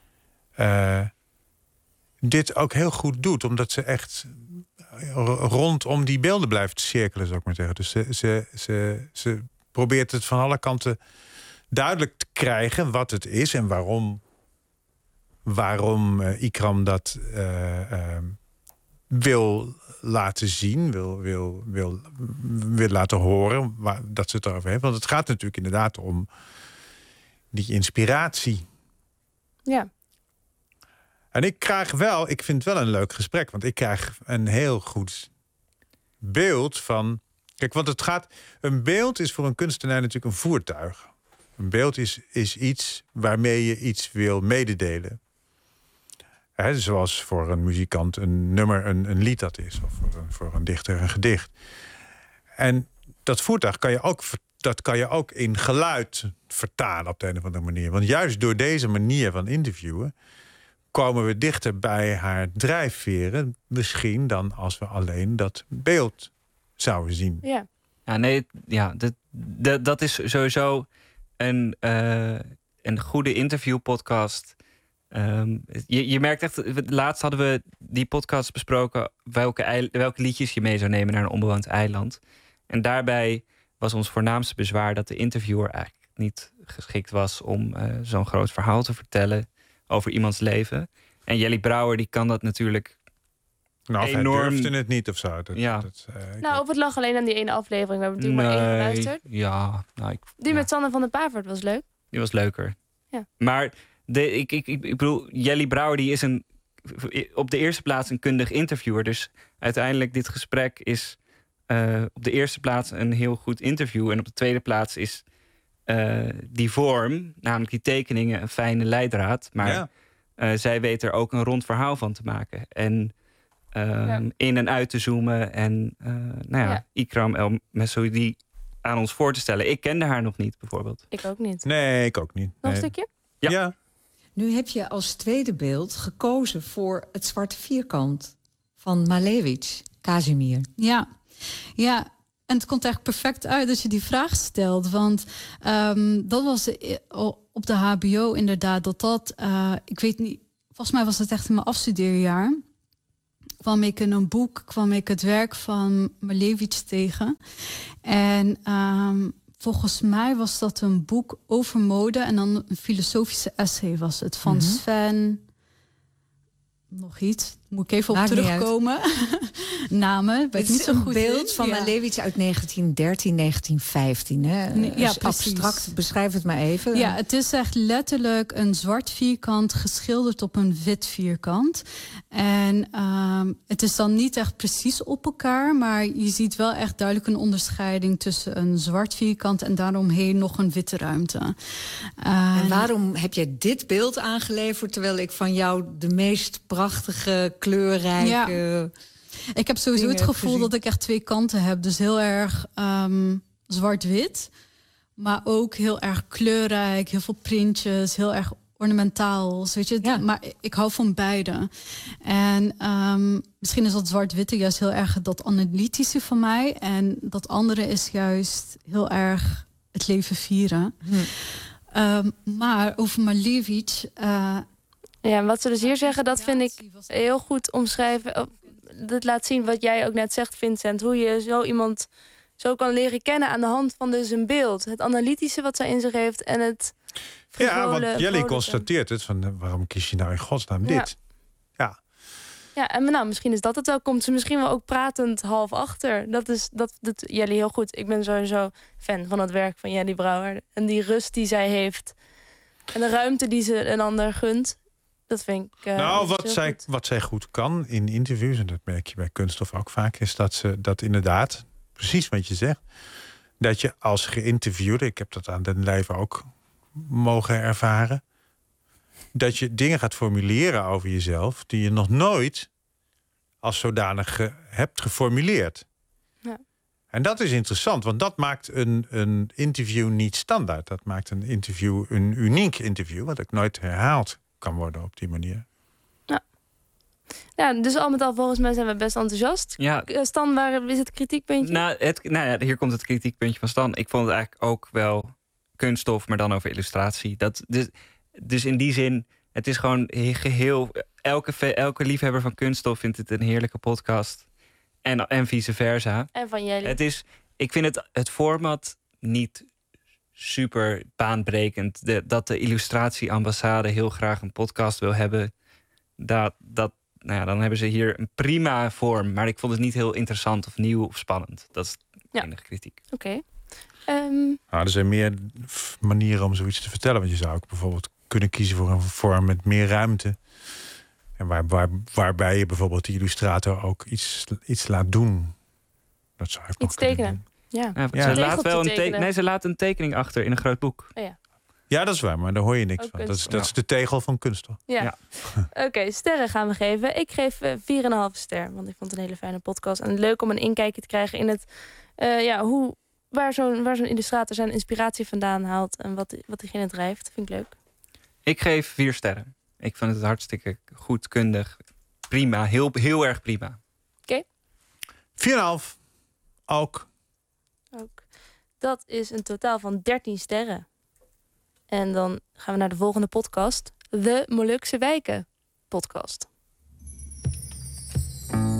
dit ook heel goed doet. Omdat ze echt rondom die beelden blijft cirkelen, zou ik maar zeggen. Dus ze probeert het van alle kanten duidelijk te krijgen wat het is en waarom Ikram dat wil laten zien, wil laten horen dat ze het erover heeft. Want het gaat natuurlijk inderdaad om die inspiratie. Ja. En ik vind het wel een leuk gesprek, want ik krijg een heel goed beeld van... Kijk, want een beeld is voor een kunstenaar natuurlijk een voertuig. Een beeld is iets waarmee je iets wil mededelen. Zoals voor een muzikant een nummer een lied dat is. Of voor een dichter een gedicht. En dat voertuig kan je ook in geluid vertalen op de een of andere manier. Want juist door deze manier van interviewen komen we dichter bij haar drijfveren misschien dan als we alleen dat beeld zouden zien. Ja. Dat is sowieso een goede interviewpodcast. Je merkt echt, laatst hadden we die podcast besproken welke liedjes je mee zou nemen naar een onbewoond eiland. En daarbij was ons voornaamste bezwaar dat de interviewer eigenlijk niet geschikt was om zo'n groot verhaal te vertellen over iemands leven. En Jelly Brouwer die kan dat natuurlijk enorm. Hij durfde het niet of zo. Of het lag alleen aan die ene aflevering. We hebben natuurlijk maar 1 geluisterd. Ja, Die met Sanne van der Pavert was leuk. Die was leuker. Ja. Maar ik bedoel, Jelly Brouwer die is op de eerste plaats een kundig interviewer. Dus uiteindelijk dit gesprek is op de eerste plaats een heel goed interview. En op de tweede plaats is die vorm, namelijk die tekeningen, een fijne leidraad. Maar zij weet er ook een rond verhaal van te maken. En in en uit te zoomen. En Ikram El Messoudi aan ons voor te stellen. Ik kende haar nog niet, bijvoorbeeld. Ik ook niet. Nee, ik ook niet. Nog een stukje? Ja. Nu heb je als tweede beeld gekozen voor het zwarte vierkant van Malevich, Casimir. Ja, en het komt echt perfect uit dat je die vraag stelt. Want dat was op de HBO inderdaad. Ik weet niet, volgens mij was het echt in mijn afstudeerjaar. Kwam ik in een boek, het werk van Malevich tegen. En volgens mij was dat een boek over mode. En dan een filosofische essay was het. Van Sven... Nog iets. Moet ik even op terugkomen. Namen. Het is een beeld van Malevich uit 1913, 1915. Hè? Dus abstract, beschrijf het maar even. Ja, het is echt letterlijk een zwart vierkant geschilderd op een wit vierkant. En het is dan niet echt precies op elkaar, maar je ziet wel echt duidelijk een onderscheiding tussen een zwart vierkant en daaromheen nog een witte ruimte. En waarom heb je dit beeld aangeleverd, terwijl ik van jou de meest prachtige, kleurrijke... Ja. Ik heb sowieso het gevoel dat ik echt 2 kanten heb. Dus heel erg zwart-wit, maar ook heel erg kleurrijk, heel veel printjes, heel erg ornamentaal. Weet je? Ja. Maar ik hou van beide. En misschien is dat zwart-witte juist heel erg dat analytische van mij. En dat andere is juist heel erg het leven vieren. Maar over Malevich... Ja, wat ze dus hier zeggen, dat vind ik heel goed omschrijven. Dat laat zien wat jij ook net zegt, Vincent. Hoe je zo iemand zo kan leren kennen aan de hand van dus een beeld. Het analytische wat zij in zich heeft en het frivole, want Jelly constateert het. Van, waarom kies je nou in godsnaam dit? Ja, en misschien is dat het wel. Komt ze misschien wel ook pratend half achter. Dat doet Jelly heel goed. Ik ben sowieso fan van het werk van Jelly Brouwer. En die rust die zij heeft. En de ruimte die ze een ander gunt. Dat vind ik wat zij goed kan in interviews, en dat merk je bij Kunststof ook vaak, is dat ze dat inderdaad, precies wat je zegt, dat je als geïnterviewde, ik heb dat aan den lijve ook mogen ervaren, dat je dingen gaat formuleren over jezelf die je nog nooit als zodanig hebt geformuleerd. Ja. En dat is interessant, want dat maakt een interview niet standaard. Dat maakt een interview een uniek interview, wat ook nooit herhaald kan worden op die manier. Ja, dus al met al volgens mij zijn we best enthousiast. Ja. Stan, waar is het kritiekpuntje? Hier komt het kritiekpuntje van Stan. Ik vond het eigenlijk ook wel kunststof, maar dan over illustratie. Dus in die zin, het is gewoon geheel... Elke liefhebber van kunststof vindt het een heerlijke podcast. En vice versa. En van jullie. Ik vind het format niet super baanbrekend. Dat de illustratieambassade heel graag een podcast wil hebben. Dan hebben ze hier een prima vorm. Maar ik vond het niet heel interessant of nieuw of spannend. Dat is de enige kritiek. Oké. Er zijn meer manieren om zoiets te vertellen. Want je zou ook bijvoorbeeld kunnen kiezen voor een vorm met meer ruimte. En waarbij je bijvoorbeeld de illustrator ook iets laat doen. Dat zou ik iets tekenen. Ze laat een tekening achter in een groot boek. Oh, ja. Ja, dat is waar, maar daar hoor je niks van. Dat is de tegel van kunststof. Ja. Oké, sterren gaan we geven. Ik geef 4,5 ster, want ik vond het een hele fijne podcast. En leuk om een inkijkje te krijgen in het waar zo'n illustrator zijn inspiratie vandaan haalt en wat diegene drijft. Vind ik leuk. Ik geef 4 sterren. Ik vind het hartstikke goed, kundig. Prima, heel erg prima. Oké. 4,5. Ook. Dat is een totaal van 13 sterren. En dan gaan we naar de volgende podcast. De Molukse Wijken podcast.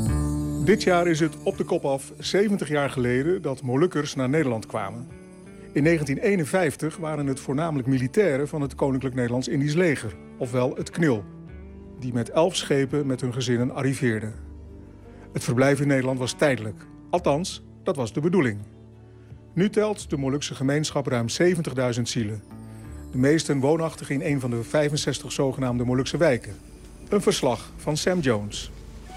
Dit jaar is het op de kop af 70 jaar geleden dat Molukkers naar Nederland kwamen. In 1951 waren het voornamelijk militairen van het Koninklijk Nederlands-Indisch Leger, ofwel het KNIL, die met 11 schepen met hun gezinnen arriveerden. Het verblijf in Nederland was tijdelijk. Althans, dat was de bedoeling. Nu telt de Molukse gemeenschap ruim 70.000 zielen. De meesten woonachtig in een van de 65 zogenaamde Molukse wijken. Een verslag van Sam Jones.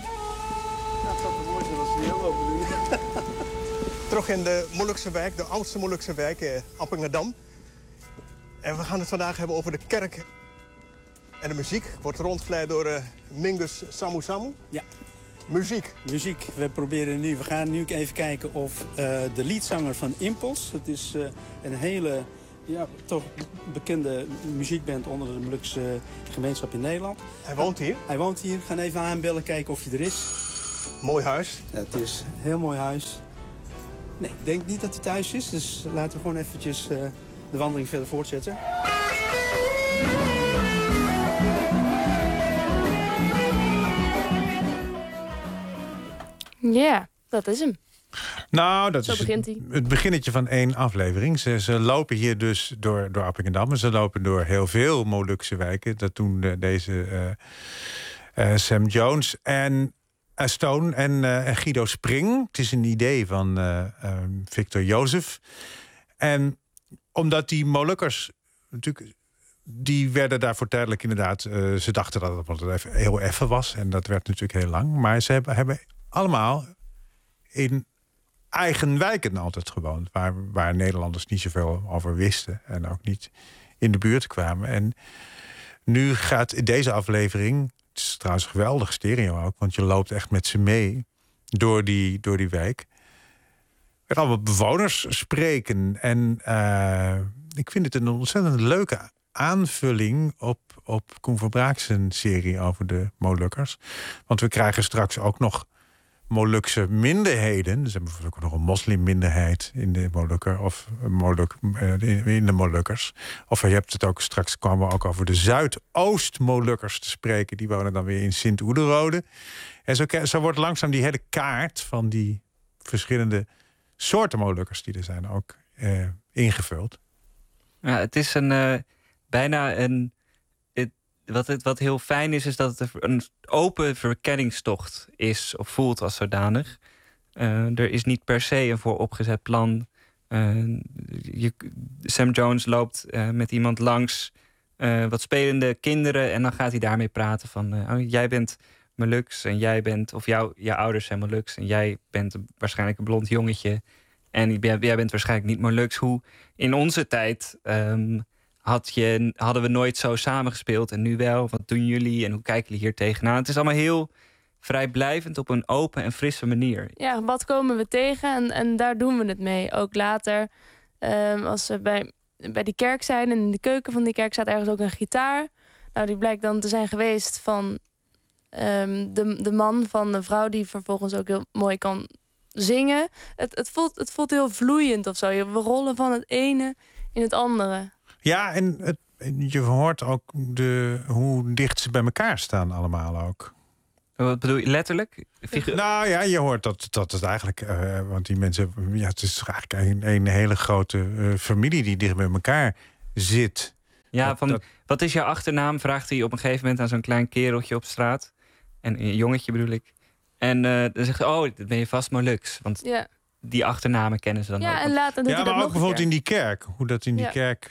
Terug in de Molukse wijk, de oudste Molukse wijk, Appingedam. En we gaan het vandaag hebben over de kerk en de muziek. Wordt rondgeleid door Mingus Samu Samu. Ja. Muziek. Muziek. We gaan nu even kijken of de leadzanger van Impuls. Het is een hele toch bekende muziekband onder de Molukse gemeenschap in Nederland. Hij woont hier? Hij woont hier. We gaan even aanbellen, kijken of hij er is. Mooi huis. Ja, het is een heel mooi huis. Nee, ik denk niet dat hij thuis is. Dus laten we gewoon eventjes de wandeling verder voortzetten. Ja, dat is hem. Nou, dat Zo is begint hij. het beginnetje van 1 aflevering. Ze lopen hier dus door Appingedam. En ze lopen door heel veel Molukse wijken. Dat doen deze Sam Jones en Stone en Guido Spring. Het is een idee van Victor Jozef. En omdat die Molukkers natuurlijk, die werden daarvoor tijdelijk inderdaad. Ze dachten dat het heel effen was. En dat werd natuurlijk heel lang. Maar ze hebben allemaal in eigen wijken altijd gewoond. Waar Nederlanders niet zoveel over wisten. En ook niet in de buurt kwamen. En nu gaat in deze aflevering. Het is trouwens een geweldige stereo ook. Want je loopt echt met ze mee door die wijk. Er allemaal bewoners spreken. En ik vind het een ontzettend leuke aanvulling op Koen van Braaksen serie over de Molukkers. Want we krijgen straks ook nog Molukse minderheden. Dus hebben we ook nog een moslimminderheid in de Molukker of in de Molukkers. Of je hebt het ook straks, kwamen we ook over de Zuidoost-Molukkers te spreken. Die wonen dan weer in Sint-Oederode. En zo wordt langzaam die hele kaart van die verschillende soorten Molukkers die er zijn ook ingevuld. Ja, het is bijna een. Wat heel fijn is dat het een open verkenningstocht is of voelt als zodanig. Er is niet per se een vooropgezet plan. Sam Jones loopt met iemand langs, wat spelende kinderen, en dan gaat hij daarmee praten van jij bent Moluks en jij bent, of jouw ouders zijn Moluks en jij bent waarschijnlijk een blond jongetje en jij bent waarschijnlijk niet Moluks. Hoe in onze tijd hadden we nooit zo samengespeeld en nu wel. Wat doen jullie en hoe kijken jullie hier tegenaan? Het is allemaal heel vrijblijvend op een open en frisse manier. Ja, wat komen we tegen en daar doen we het mee. Ook later, als we bij die kerk zijn en in de keuken van die kerk staat ergens ook een gitaar. Nou, die blijkt dan te zijn geweest van de man van de vrouw die vervolgens ook heel mooi kan zingen. Het voelt heel vloeiend of zo. We rollen van het ene in het andere. Ja, en je hoort ook hoe dicht ze bij elkaar staan allemaal ook. Wat bedoel je, letterlijk? Nou ja, je hoort dat het eigenlijk. Want die mensen. Ja, het is eigenlijk een hele grote familie die dicht bij elkaar zit. Ja, wat is jouw achternaam? Vraagt hij op een gegeven moment aan zo'n klein kereltje op straat. En een jongetje bedoel ik. En dan zegt hij, dat ben je vast Moluks. Want die achternamen kennen ze dan ook. En later doet hij dat maar ook nog bijvoorbeeld in die kerk. Hoe dat in die kerk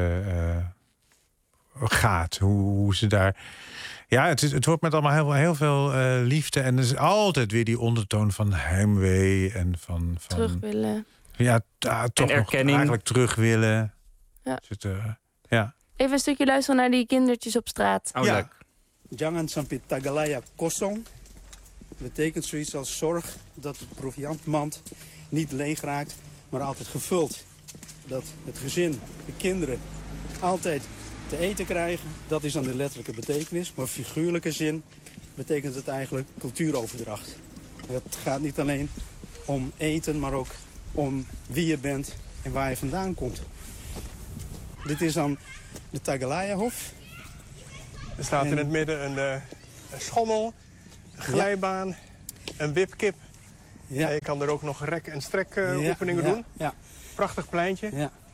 gaat. Hoe ze daar. Ja, het wordt met allemaal heel veel liefde. En er is altijd weer die ondertoon van heimwee en van terug willen. Ja, toch nog eigenlijk terug willen. Ja. Ja. Even een stukje luisteren naar die kindertjes op straat. Oh, leuk. Jangan sampai tagalaya kosong. Betekent zoiets als zorg dat de proviantmand niet leeg raakt, maar altijd gevuld. Dat het gezin, de kinderen, altijd te eten krijgen. Dat is dan de letterlijke betekenis. Maar figuurlijke zin betekent het eigenlijk cultuuroverdracht. Het gaat niet alleen om eten, maar ook om wie je bent en waar je vandaan komt. Dit is dan de Tagalaya-hof. Er staat in het midden een schommel, een glijbaan, een wipkip. Ja. Je kan er ook nog rek- en strek oefeningen doen. Ja. Prachtig pleintje. Ja.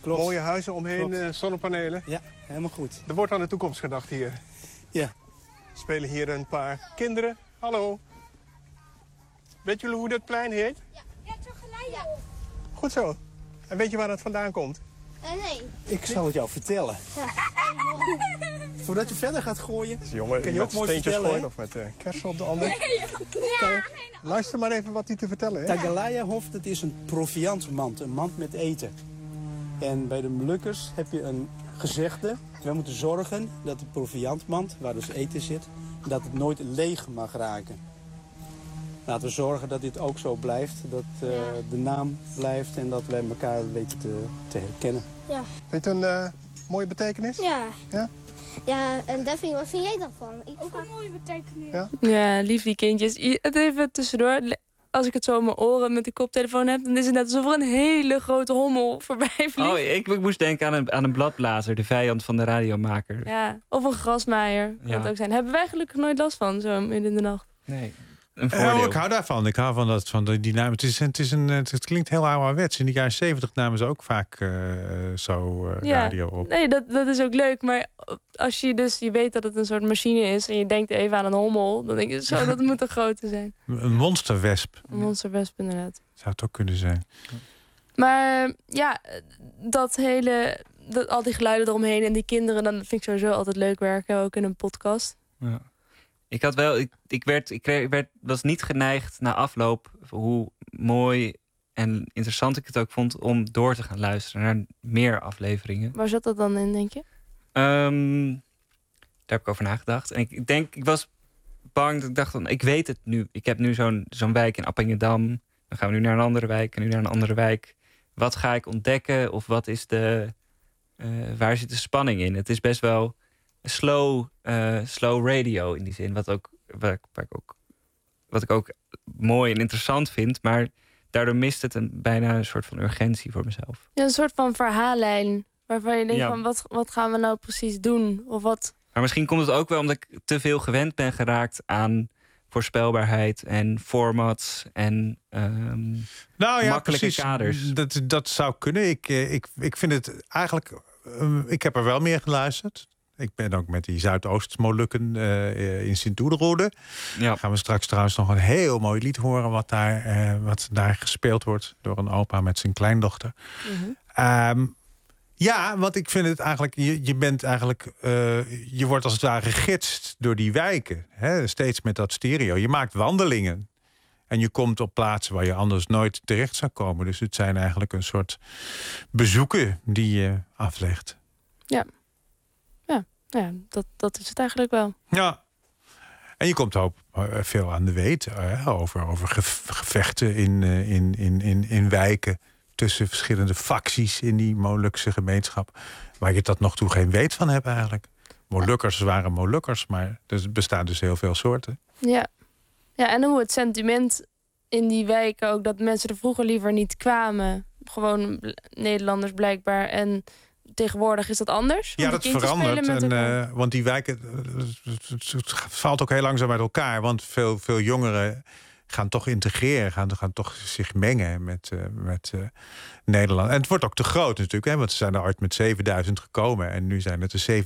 Klopt. Mooie huizen omheen, zonnepanelen. Ja, helemaal goed. Er wordt aan de toekomst gedacht hier. Ja. Spelen hier een paar kinderen. Hallo. Weet jullie hoe dat plein heet? Ja, toch gelijk. Goed zo. En weet je waar dat vandaan komt? Nee. Ik zal het jou vertellen. Voordat je verder gaat gooien, Jongen, kan je ook met mooi steentjes vertellen. gooien hè? of met kersen op de ander. Kijk, luister maar even wat hij te vertellen heeft. Tagalaya-hof, dat is een proviantmand, een mand met eten. En bij de Molukkers heb je een gezegde. Wij moeten zorgen dat de proviantmand, waar dus eten zit, dat het nooit leeg mag raken. Laten we zorgen dat dit ook zo blijft, dat de naam blijft en dat wij elkaar weten te herkennen. Ja. Vind je het een mooie betekenis? Ja. Ja? Ja, en Daphne, wat vind jij daarvan? Ook een mooie betekenis. Ja? Ja, lief die kindjes. Het even tussendoor. Als ik het zo in mijn oren met die koptelefoon heb, dan is het net alsof er een hele grote hommel voorbij vliegt. Oh, ik moest denken aan een bladblazer, de vijand van de radiomaker. Ja, of een grasmaaier. Kan het ook zijn. Hebben wij gelukkig nooit last van, zo midden in de nacht. Nee. Een voordeel. Ik hou daarvan. Ik hou van die naam. Het klinkt heel ouderwets. In de jaren 70 namen ze ook vaak radio op. Nee, dat is ook leuk. Maar als je weet dat het een soort machine is en je denkt even aan een hommel, dan denk je zo, dat moet een grote zijn. Een monsterwesp. Een monsterwesp, inderdaad. Zou het ook kunnen zijn. Maar ja, al die geluiden eromheen en die kinderen, dan vind ik sowieso altijd leuk werken, ook in een podcast. Ja. Ik had wel, was niet geneigd na afloop, hoe mooi en interessant ik het ook vond, om door te gaan luisteren naar meer afleveringen. Waar zat dat dan in, denk je? Daar heb ik over nagedacht. En ik was bang dat ik dacht van, ik weet het nu. Ik heb nu zo'n wijk in Appingedam. Dan gaan we nu naar een andere wijk en nu naar een andere wijk. Wat ga ik ontdekken? Of wat is waar zit de spanning in? Het is best wel slow radio in die zin. Wat ik ook mooi en interessant vind. Maar daardoor mist het bijna een soort van urgentie voor mezelf. Ja, een soort van verhaallijn. Waarvan je denkt van, wat gaan we nou precies doen? Of wat? Maar misschien komt het ook wel omdat ik te veel gewend ben geraakt aan voorspelbaarheid en formats en makkelijke kaders. Dat zou kunnen. Ik vind het eigenlijk... ik heb er wel meer geluisterd. Ik ben ook met die Zuidoost-Molukken in Sint-Oederode. Ja. Gaan we straks trouwens nog een heel mooi lied horen wat daar gespeeld wordt door een opa met zijn kleindochter. Mm-hmm. Ja, want ik vind het eigenlijk... Je bent eigenlijk... je wordt als het ware gegidst door die wijken. Hè? Steeds met dat stereo. Je maakt wandelingen. En je komt op plaatsen waar je anders nooit terecht zou komen. Dus het zijn eigenlijk een soort bezoeken die je aflegt. Ja. Ja, dat is het eigenlijk wel. Ja. En je komt ook veel aan de weet. Over gevechten in wijken. Tussen verschillende facties in die Molukse gemeenschap. Waar je tot nog toe geen weet van hebt eigenlijk. Molukkers waren Molukkers, maar er bestaan dus heel veel soorten. Ja, en hoe het sentiment in die wijken ook, dat mensen er vroeger liever niet kwamen. Gewoon Nederlanders blijkbaar. En tegenwoordig is dat anders. Ja, dat verandert. Want die wijken, het valt ook heel langzaam uit elkaar. Want veel jongeren gaan toch integreren, gaan toch zich mengen met Nederland. En het wordt ook te groot natuurlijk, hè, want ze zijn er ooit met 7000 gekomen en nu zijn het er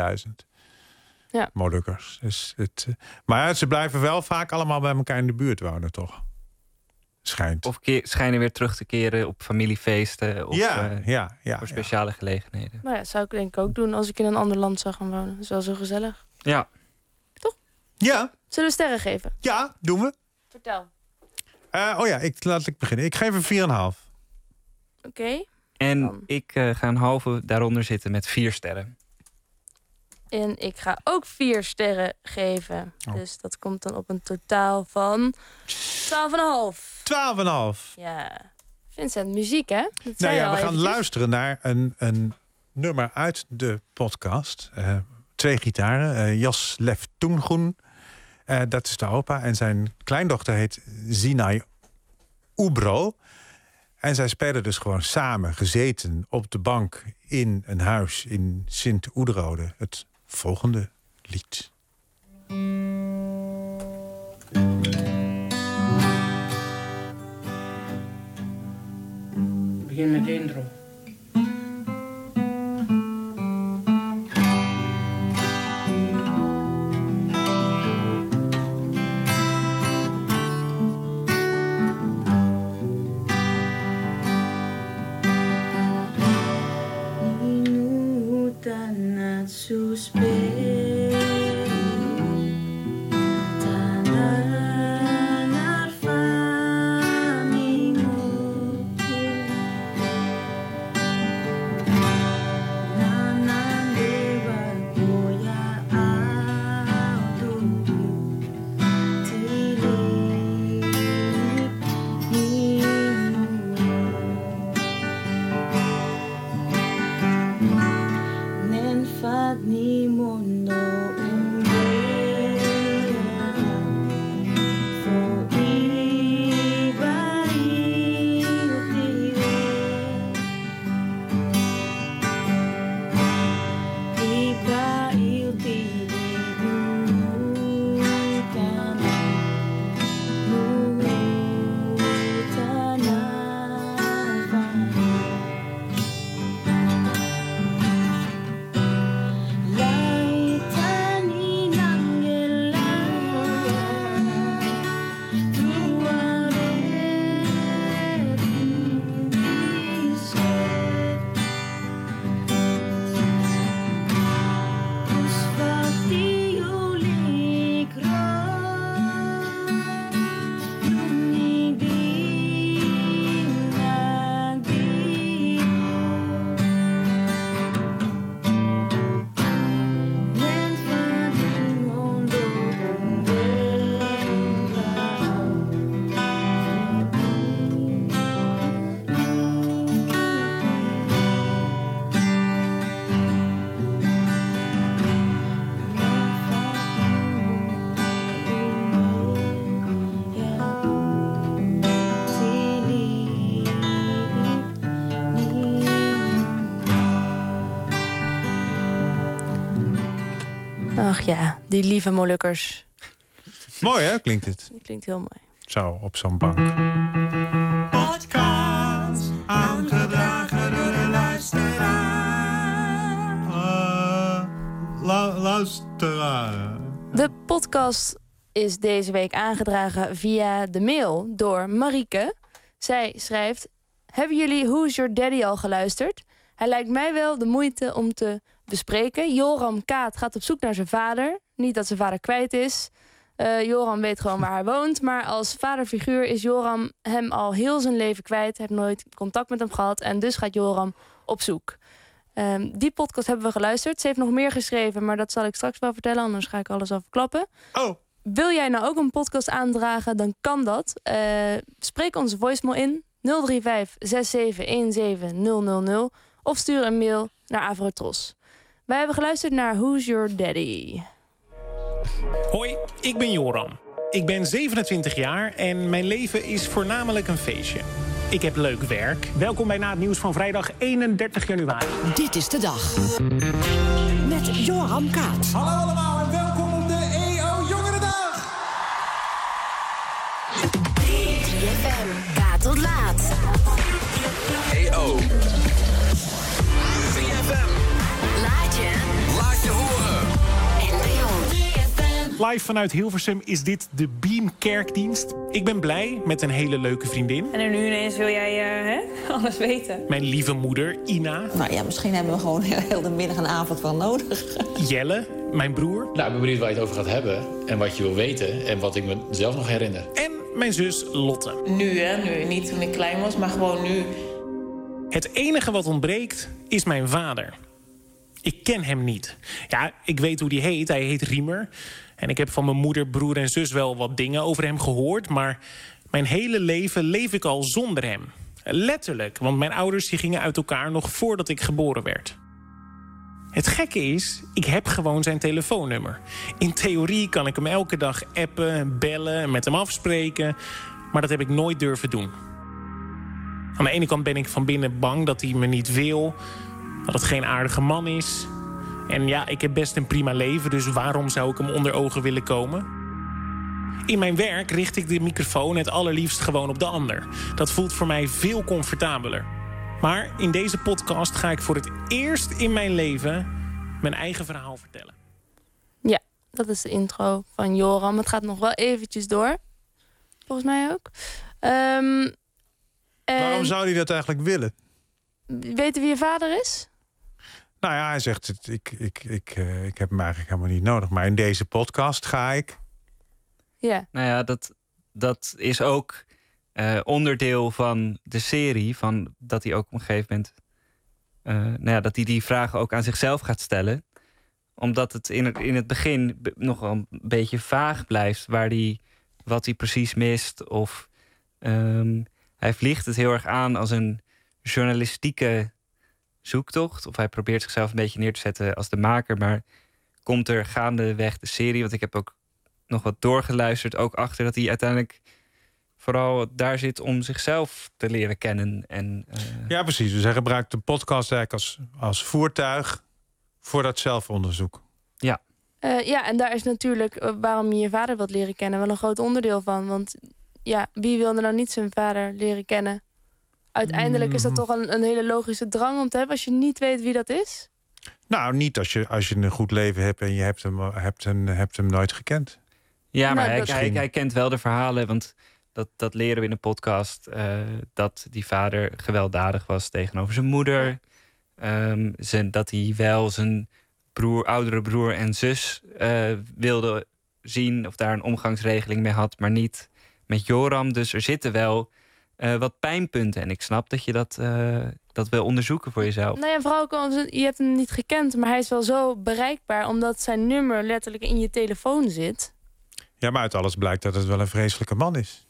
70.000 Molukkers. Dus maar ze blijven wel vaak allemaal bij elkaar in de buurt wonen, toch? Schijnt. Of schijnen weer terug te keren op familiefeesten of voor speciale gelegenheden. Nou ja, zou ik denk ik ook doen als ik in een ander land zou gaan wonen. Dat is wel zo gezellig. Ja. Toch? Ja. Zullen we sterren geven? Ja, doen we. Vertel. Laat ik beginnen. Ik geef een 4,5. Oké. En ik ga een halve daaronder zitten met 4 sterren. En ik ga ook 4 sterren geven. Oh. Dus dat komt dan op een totaal van 12,5. 12,5. Ja. Vincent, muziek hè? Dat Nou ja, we gaan eventjes. luisteren naar een nummer uit de podcast. 2 gitaren. Jos Lef Toengroen. Dat is de opa. En zijn kleindochter heet Zinai Ubro. En zij spelen dus gewoon samen, gezeten op de bank in een huis in Sint-Oederode. Het volgende lied. Begin met de intro. Ach ja, die lieve Molukkers. Mooi hè, klinkt het? Klinkt heel mooi. Zo, op zo'n bank. Podcast aangedragen door de luisteraar. De podcast is deze week aangedragen via de mail door Marieke. Zij schrijft: hebben jullie Who's Your Daddy al geluisterd? Hij lijkt mij wel de moeite om te bespreken. Joram Kaat gaat op zoek naar zijn vader. Niet dat zijn vader kwijt is. Joram weet gewoon waar hij woont. Maar als vaderfiguur is Joram hem al heel zijn leven kwijt. Heeft nooit contact met hem gehad. En dus gaat Joram op zoek. Die podcast hebben we geluisterd. Ze heeft nog meer geschreven, maar dat zal ik straks wel vertellen. Anders ga ik alles al verklappen. Oh. Wil jij nou ook een podcast aandragen, dan kan dat. Spreek onze voicemail in 035 6717 000 of stuur een mail naar Avrotros. Wij hebben geluisterd naar Who's Your Daddy? Hoi, ik ben Joram. Ik ben 27 jaar en mijn leven is voornamelijk een feestje. Ik heb leuk werk. Welkom bij Na het Nieuws van vrijdag 31 januari. Dit is de dag. Met Joram Kaat. Hallo allemaal en welkom op de EO Jongerendag. 3FM, Kaat tot laat. EO. 3FM. Laat je horen. Live vanuit Hilversum is dit de Beam Kerkdienst. Ik ben blij met een hele leuke vriendin. En nu ineens wil jij alles weten. Mijn lieve moeder, Ina. Nou ja, misschien hebben we gewoon heel de middag en avond wel nodig. Jelle, mijn broer. Nou, ik ben benieuwd waar je het over gaat hebben. En wat je wil weten. En wat ik me zelf nog herinner. En mijn zus Lotte. Nu, niet toen ik klein was, maar gewoon nu. Het enige wat ontbreekt is mijn vader. Ik ken hem niet. Ja, ik weet hoe die heet. Hij heet Riemer. En ik heb van mijn moeder, broer en zus wel wat dingen over hem gehoord. Maar mijn hele leven leef ik al zonder hem. Letterlijk, want mijn ouders die gingen uit elkaar nog voordat ik geboren werd. Het gekke is, ik heb gewoon zijn telefoonnummer. In theorie kan ik hem elke dag appen, bellen, met hem afspreken. Maar dat heb ik nooit durven doen. Aan de ene kant ben ik van binnen bang dat hij me niet wil. Dat het geen aardige man is. En ja, ik heb best een prima leven, dus waarom zou ik hem onder ogen willen komen? In mijn werk richt ik de microfoon het allerliefst gewoon op de ander. Dat voelt voor mij veel comfortabeler. Maar in deze podcast ga ik voor het eerst in mijn leven mijn eigen verhaal vertellen. Ja, dat is de intro van Joram. Het gaat nog wel eventjes door. Volgens mij ook. Waarom zou hij dat eigenlijk willen? Weten wie je vader is? Nou ja, hij zegt, ik heb hem eigenlijk helemaal niet nodig. Maar in deze podcast ga ik... Ja. Nou ja, dat is ook onderdeel van de serie. Van dat hij ook op een gegeven moment... dat hij die vragen ook aan zichzelf gaat stellen. Omdat het in het begin nog wel een beetje vaag blijft... wat hij precies mist. Of hij vliegt het heel erg aan als een journalistieke zoektocht. Of hij probeert zichzelf een beetje neer te zetten als de maker. Maar komt er gaandeweg de serie... want ik heb ook nog wat doorgeluisterd... ook achter dat hij uiteindelijk vooral daar zit om zichzelf te leren kennen. Ja, precies. Dus hij gebruikt de podcast eigenlijk als voertuig... voor dat zelfonderzoek. Ja. Ja, en daar is natuurlijk waarom je je vader wilt leren kennen... wel een groot onderdeel van. Want ja, wie wilde nou niet zijn vader leren kennen... Uiteindelijk is dat toch een hele logische drang om te hebben... als je niet weet wie dat is? Nou, niet als je een goed leven hebt... en je hebt hem nooit gekend. Ja, maar hij kent wel de verhalen... want dat leren we in de podcast... dat die vader gewelddadig was tegenover zijn moeder. Dat hij wel zijn oudere broer en zus wilde zien... of daar een omgangsregeling mee had, maar niet met Joram. Dus er zitten wel... wat pijnpunten. En ik snap dat je dat wil onderzoeken voor jezelf. Nou ja, vooral, je hebt hem niet gekend... maar hij is wel zo bereikbaar... omdat zijn nummer letterlijk in je telefoon zit. Ja, maar uit alles blijkt dat het wel een vreselijke man is.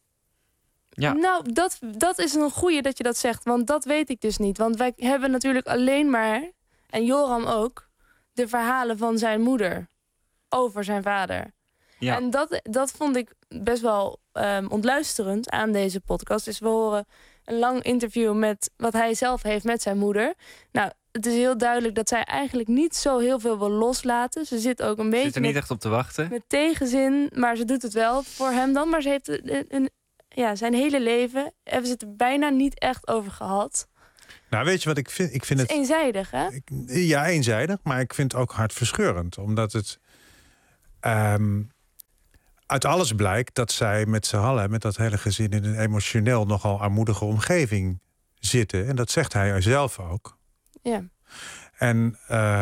Ja. Nou, dat is een goeie dat je dat zegt. Want dat weet ik dus niet. Want wij hebben natuurlijk alleen maar... en Joram ook... de verhalen van zijn moeder... over zijn vader. Ja. En dat vond ik best wel ontluisterend aan deze podcast. Dus we horen een lang interview met wat hij zelf heeft met zijn moeder. Nou, het is heel duidelijk dat zij eigenlijk niet zo heel veel wil loslaten. Ze zit ook een beetje... Zit er niet echt op te wachten. Met tegenzin, maar ze doet het wel voor hem dan. Maar ze heeft zijn hele leven... hebben ze het er bijna niet echt over gehad. Nou, weet je wat ik vind? Ik vind het is eenzijdig, hè? Ja, eenzijdig. Maar ik vind het ook hartverscheurend. Omdat het... uit alles blijkt dat zij met z'n allen, met dat hele gezin... in een emotioneel nogal armoedige omgeving zitten. En dat zegt hij zelf ook. Ja. En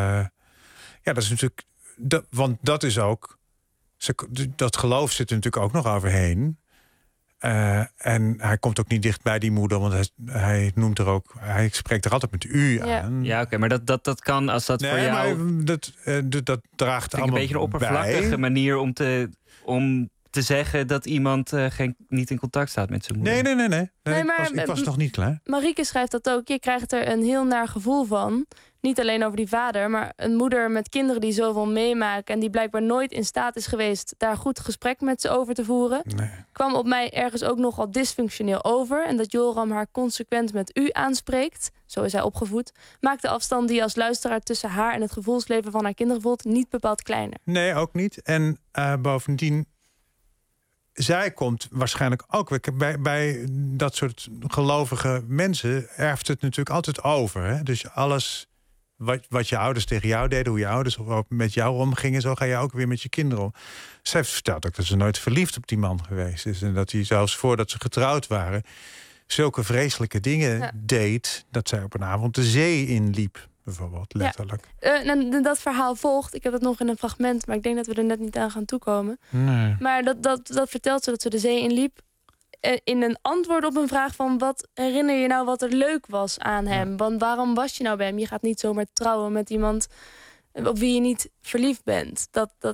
dat is natuurlijk... want dat is ook... dat geloof zit er natuurlijk ook nog overheen. En hij komt ook niet dicht bij die moeder, want hij noemt er ook... hij spreekt er altijd met u aan. Ja, oké, maar dat kan als dat voor jou... Maar dat draagt allemaal een beetje een oppervlakkige bij. manier om te zeggen dat iemand niet in contact staat met zijn moeder. Nee, ik was nog niet klaar. Marieke schrijft dat ook. Je krijgt er een heel naar gevoel van. Niet alleen over die vader, maar een moeder met kinderen die zoveel meemaken... en die blijkbaar nooit in staat is geweest... daar goed gesprek met ze over te voeren. Kwam op mij ergens ook nogal dysfunctioneel over... en dat Joram haar consequent met u aanspreekt... zo is hij opgevoed... maakt de afstand die als luisteraar tussen haar... en het gevoelsleven van haar kinderen voelt... niet bepaald kleiner. Nee, ook niet. En bovendien... zij komt waarschijnlijk ook bij dat soort gelovige mensen... erft het natuurlijk altijd over. Hè? Dus alles wat je ouders tegen jou deden... hoe je ouders met jou omgingen... zo ga je ook weer met je kinderen om. Zij heeft verteld ook dat ze nooit verliefd op die man geweest is. En dat hij zelfs voordat ze getrouwd waren... zulke vreselijke dingen deed... dat zij op een avond de zee inliep, bijvoorbeeld, letterlijk. En dat verhaal volgt. Ik heb het nog in een fragment... maar ik denk dat we er net niet aan gaan toekomen. Nee. Maar dat vertelt ze dat ze de zee inliep... in een antwoord op een vraag van... wat herinner je nou wat er leuk was aan hem? Want waarom was je nou bij hem? Je gaat niet zomaar trouwen met iemand... op wie je niet verliefd bent.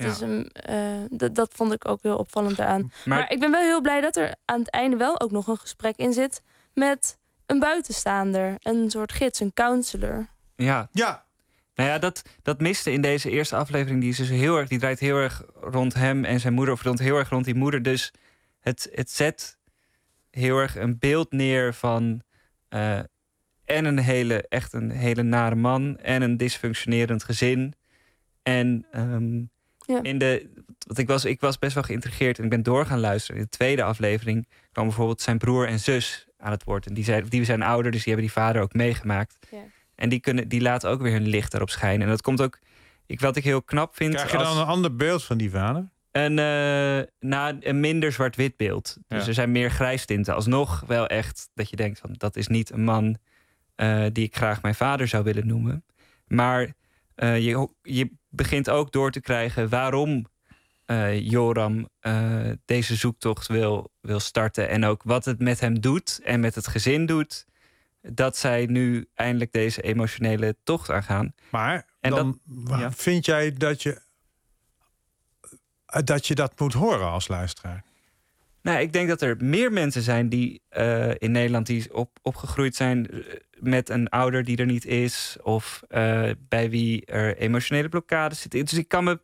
Dat vond ik ook heel opvallend eraan. Maar ik ben wel heel blij dat er aan het einde wel ook nog een gesprek in zit... met een buitenstaander. Een soort gids, een counselor. Ja. Nou ja, dat miste in deze eerste aflevering. Die draait heel erg rond hem en zijn moeder... of heel erg rond die moeder. Dus het zet heel erg een beeld neer van... en een hele nare man... en een dysfunctionerend gezin. En ik was best wel geïntrigeerd... en ik ben door gaan luisteren. In de tweede aflevering kwam bijvoorbeeld zijn broer en zus aan het woord. En die zijn ouder, dus die hebben die vader ook meegemaakt. Ja. En die laten ook weer hun licht daarop schijnen. En dat komt ook... wat ik heel knap vind... Krijg je dan een ander beeld van die vader? Een minder zwart-wit beeld. Dus er zijn meer grijstinten. Alsnog wel echt dat je denkt van... dat is niet een man die ik graag mijn vader zou willen noemen. Maar je begint ook door te krijgen... waarom Joram deze zoektocht wil starten. En ook wat het met hem doet en met het gezin doet... dat zij nu eindelijk deze emotionele tocht aangaan. Maar vind jij dat je dat moet horen als luisteraar? Nou, ik denk dat er meer mensen zijn die in Nederland... die opgegroeid zijn met een ouder die er niet is... of bij wie er emotionele blokkades zitten. Dus ik kan me...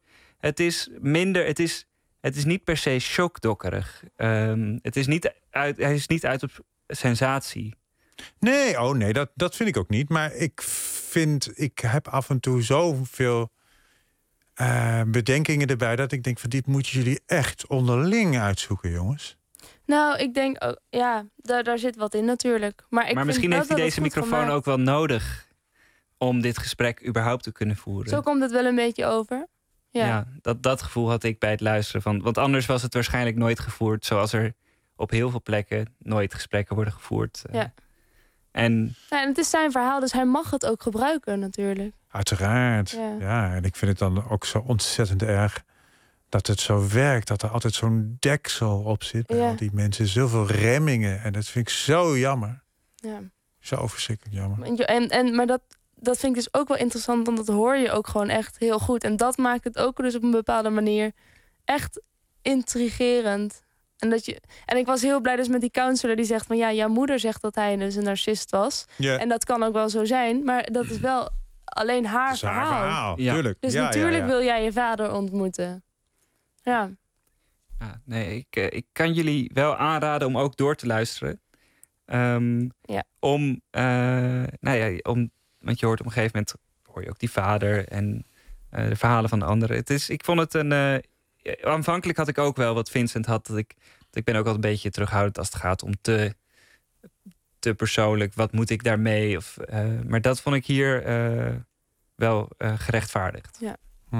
Het is niet per se shockdokkerig. Hij is niet uit op sensatie. Nee, dat vind ik ook niet. Maar ik heb af en toe zoveel bedenkingen erbij... dat ik denk van dit moeten jullie echt onderling uitzoeken, jongens. Nou, ik denk ook, daar zit wat in natuurlijk. Maar misschien heeft hij deze microfoon ook wel nodig... om dit gesprek überhaupt te kunnen voeren. Zo komt het wel een beetje over. Ja, dat gevoel had ik bij het luisteren van... want anders was het waarschijnlijk nooit gevoerd... zoals er op heel veel plekken nooit gesprekken worden gevoerd. En het is zijn verhaal, dus hij mag het ook gebruiken natuurlijk. Uiteraard, ja. En ik vind het dan ook zo ontzettend erg... dat het zo werkt, dat er altijd zo'n deksel op zit... bij al die mensen, zoveel remmingen. En dat vind ik zo jammer. Ja. Zo verschrikkelijk jammer. Maar dat vind ik dus ook wel interessant... want dat hoor je ook gewoon echt heel goed. En dat maakt het ook dus op een bepaalde manier... echt intrigerend. En ik was heel blij dus met die counselor die zegt van... jouw moeder zegt dat hij dus een narcist was. Yeah. En dat kan ook wel zo zijn. Maar dat is wel alleen haar verhaal. Tuurlijk. Dus natuurlijk wil jij je vader ontmoeten. Ja. Nee, ik kan jullie wel aanraden om ook door te luisteren. Om Want je hoort op een gegeven moment hoor je ook die vader en de verhalen van de anderen. Ik vond het aanvankelijk had ik ook wel wat Vincent had. Dat ik ben ook altijd een beetje terughoudend als het gaat om te persoonlijk. Wat moet ik daarmee? Maar dat vond ik hier wel gerechtvaardigd. Ja.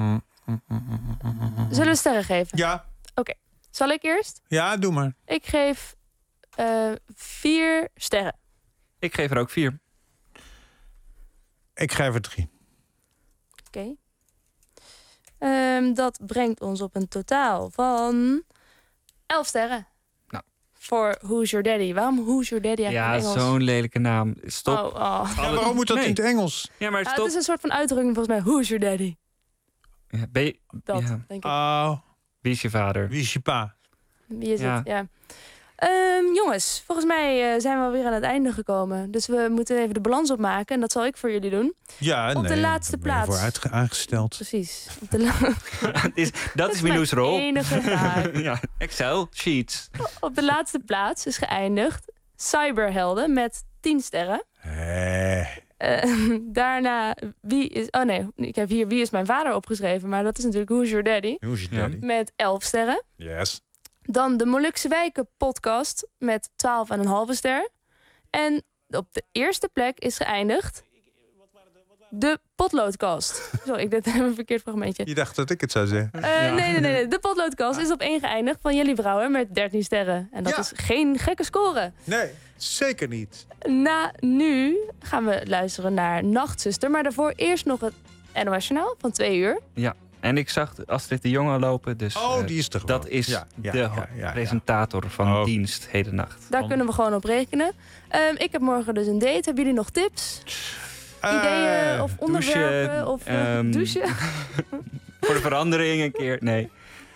Zullen we sterren geven? Ja. Oké. Zal ik eerst? Ja, doe maar. Ik geef 4 sterren. Ik geef er ook 4. Ik geef er 3. Oké. Dat brengt ons op een totaal van 11 sterren. Nou. Voor Who's Your Daddy. Waarom Who's Your Daddy eigenlijk in Engels? Zo'n lelijke naam. Stop. Oh. Ja, waarom moet dat in het Engels? Ja, maar stop. Het is een soort van uitdrukking volgens mij. Who's Your Daddy? Ja, Dat, denk ik. Wie is je vader? Wie is je pa? Wie is het? Ja. Jongens, volgens mij zijn we alweer aan het einde gekomen. Dus we moeten even de balans opmaken. En dat zal ik voor jullie doen. Ja, op de laatste plaats. Voor aangesteld. Precies. dat is Milou's rol. Enige taak. Ja, Excel, sheets. Op de laatste plaats is geëindigd Cyberhelden met 10 sterren. Daarna, ik heb hier Wie is mijn vader opgeschreven. Maar dat is natuurlijk Who's Your Daddy. Who's Your Daddy? Met 11 sterren. Yes. Dan de Molukse Wijken podcast met 12,5 ster. En op de eerste plek is geëindigd de Potloodkast. Sorry, ik deed even een verkeerd fragmentje. Je dacht dat ik het zou zeggen. Nee. De Potloodkast is op 1 geëindigd van Jelly Brouwer met 13 sterren. En dat is geen gekke score. Nee, zeker niet. Nu gaan we luisteren naar Nachtzuster. Maar daarvoor eerst nog het NOS Journaal van 2 uur. Ja. En ik zag Astrid de Jong al lopen. Dus, die is er dat is de presentator van dienst hedennacht. Daar kunnen we gewoon op rekenen. Ik heb morgen dus een date. Hebben jullie nog tips? Ideeën of onderwerpen? Of douchen? Voor de verandering een keer. Nee.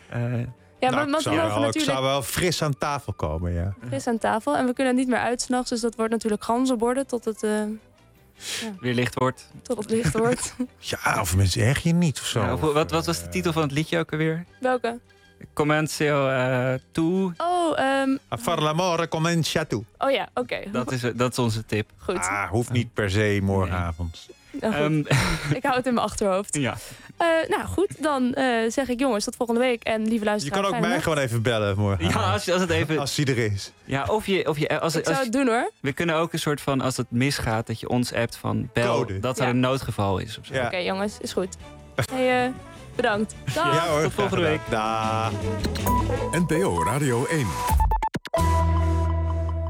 Ik zou wel fris aan tafel komen, ja. Fris aan tafel. En we kunnen het niet meer uit 's nachts. Dus dat wordt natuurlijk ganzenborden tot het... weer licht wordt. Tot het licht wordt. Ja, of mensen erg je niet of zo. Ja, wat was de titel van het liedje ook alweer? Welke? Commenceo tu. A far l'amore comincia tu. Oh ja, oké. Dat is onze tip. Goed. Hoeft niet per se morgenavond. Nou, ik hou het in mijn achterhoofd. Ja. Nou goed, dan zeg ik jongens tot volgende week. En lieve Je luisteraars. kan ook mij gewoon even bellen morgen. Ja, als het even... Als hij er is. Ja, ik zou het doen hoor. We kunnen ook een soort van, als het misgaat, dat je ons appt van bel. Code. Dat er een noodgeval is. Ja. Oké, jongens, is goed. Hey, bedankt. Dag. Ja hoor, tot volgende week. Dag. NPO Radio 1.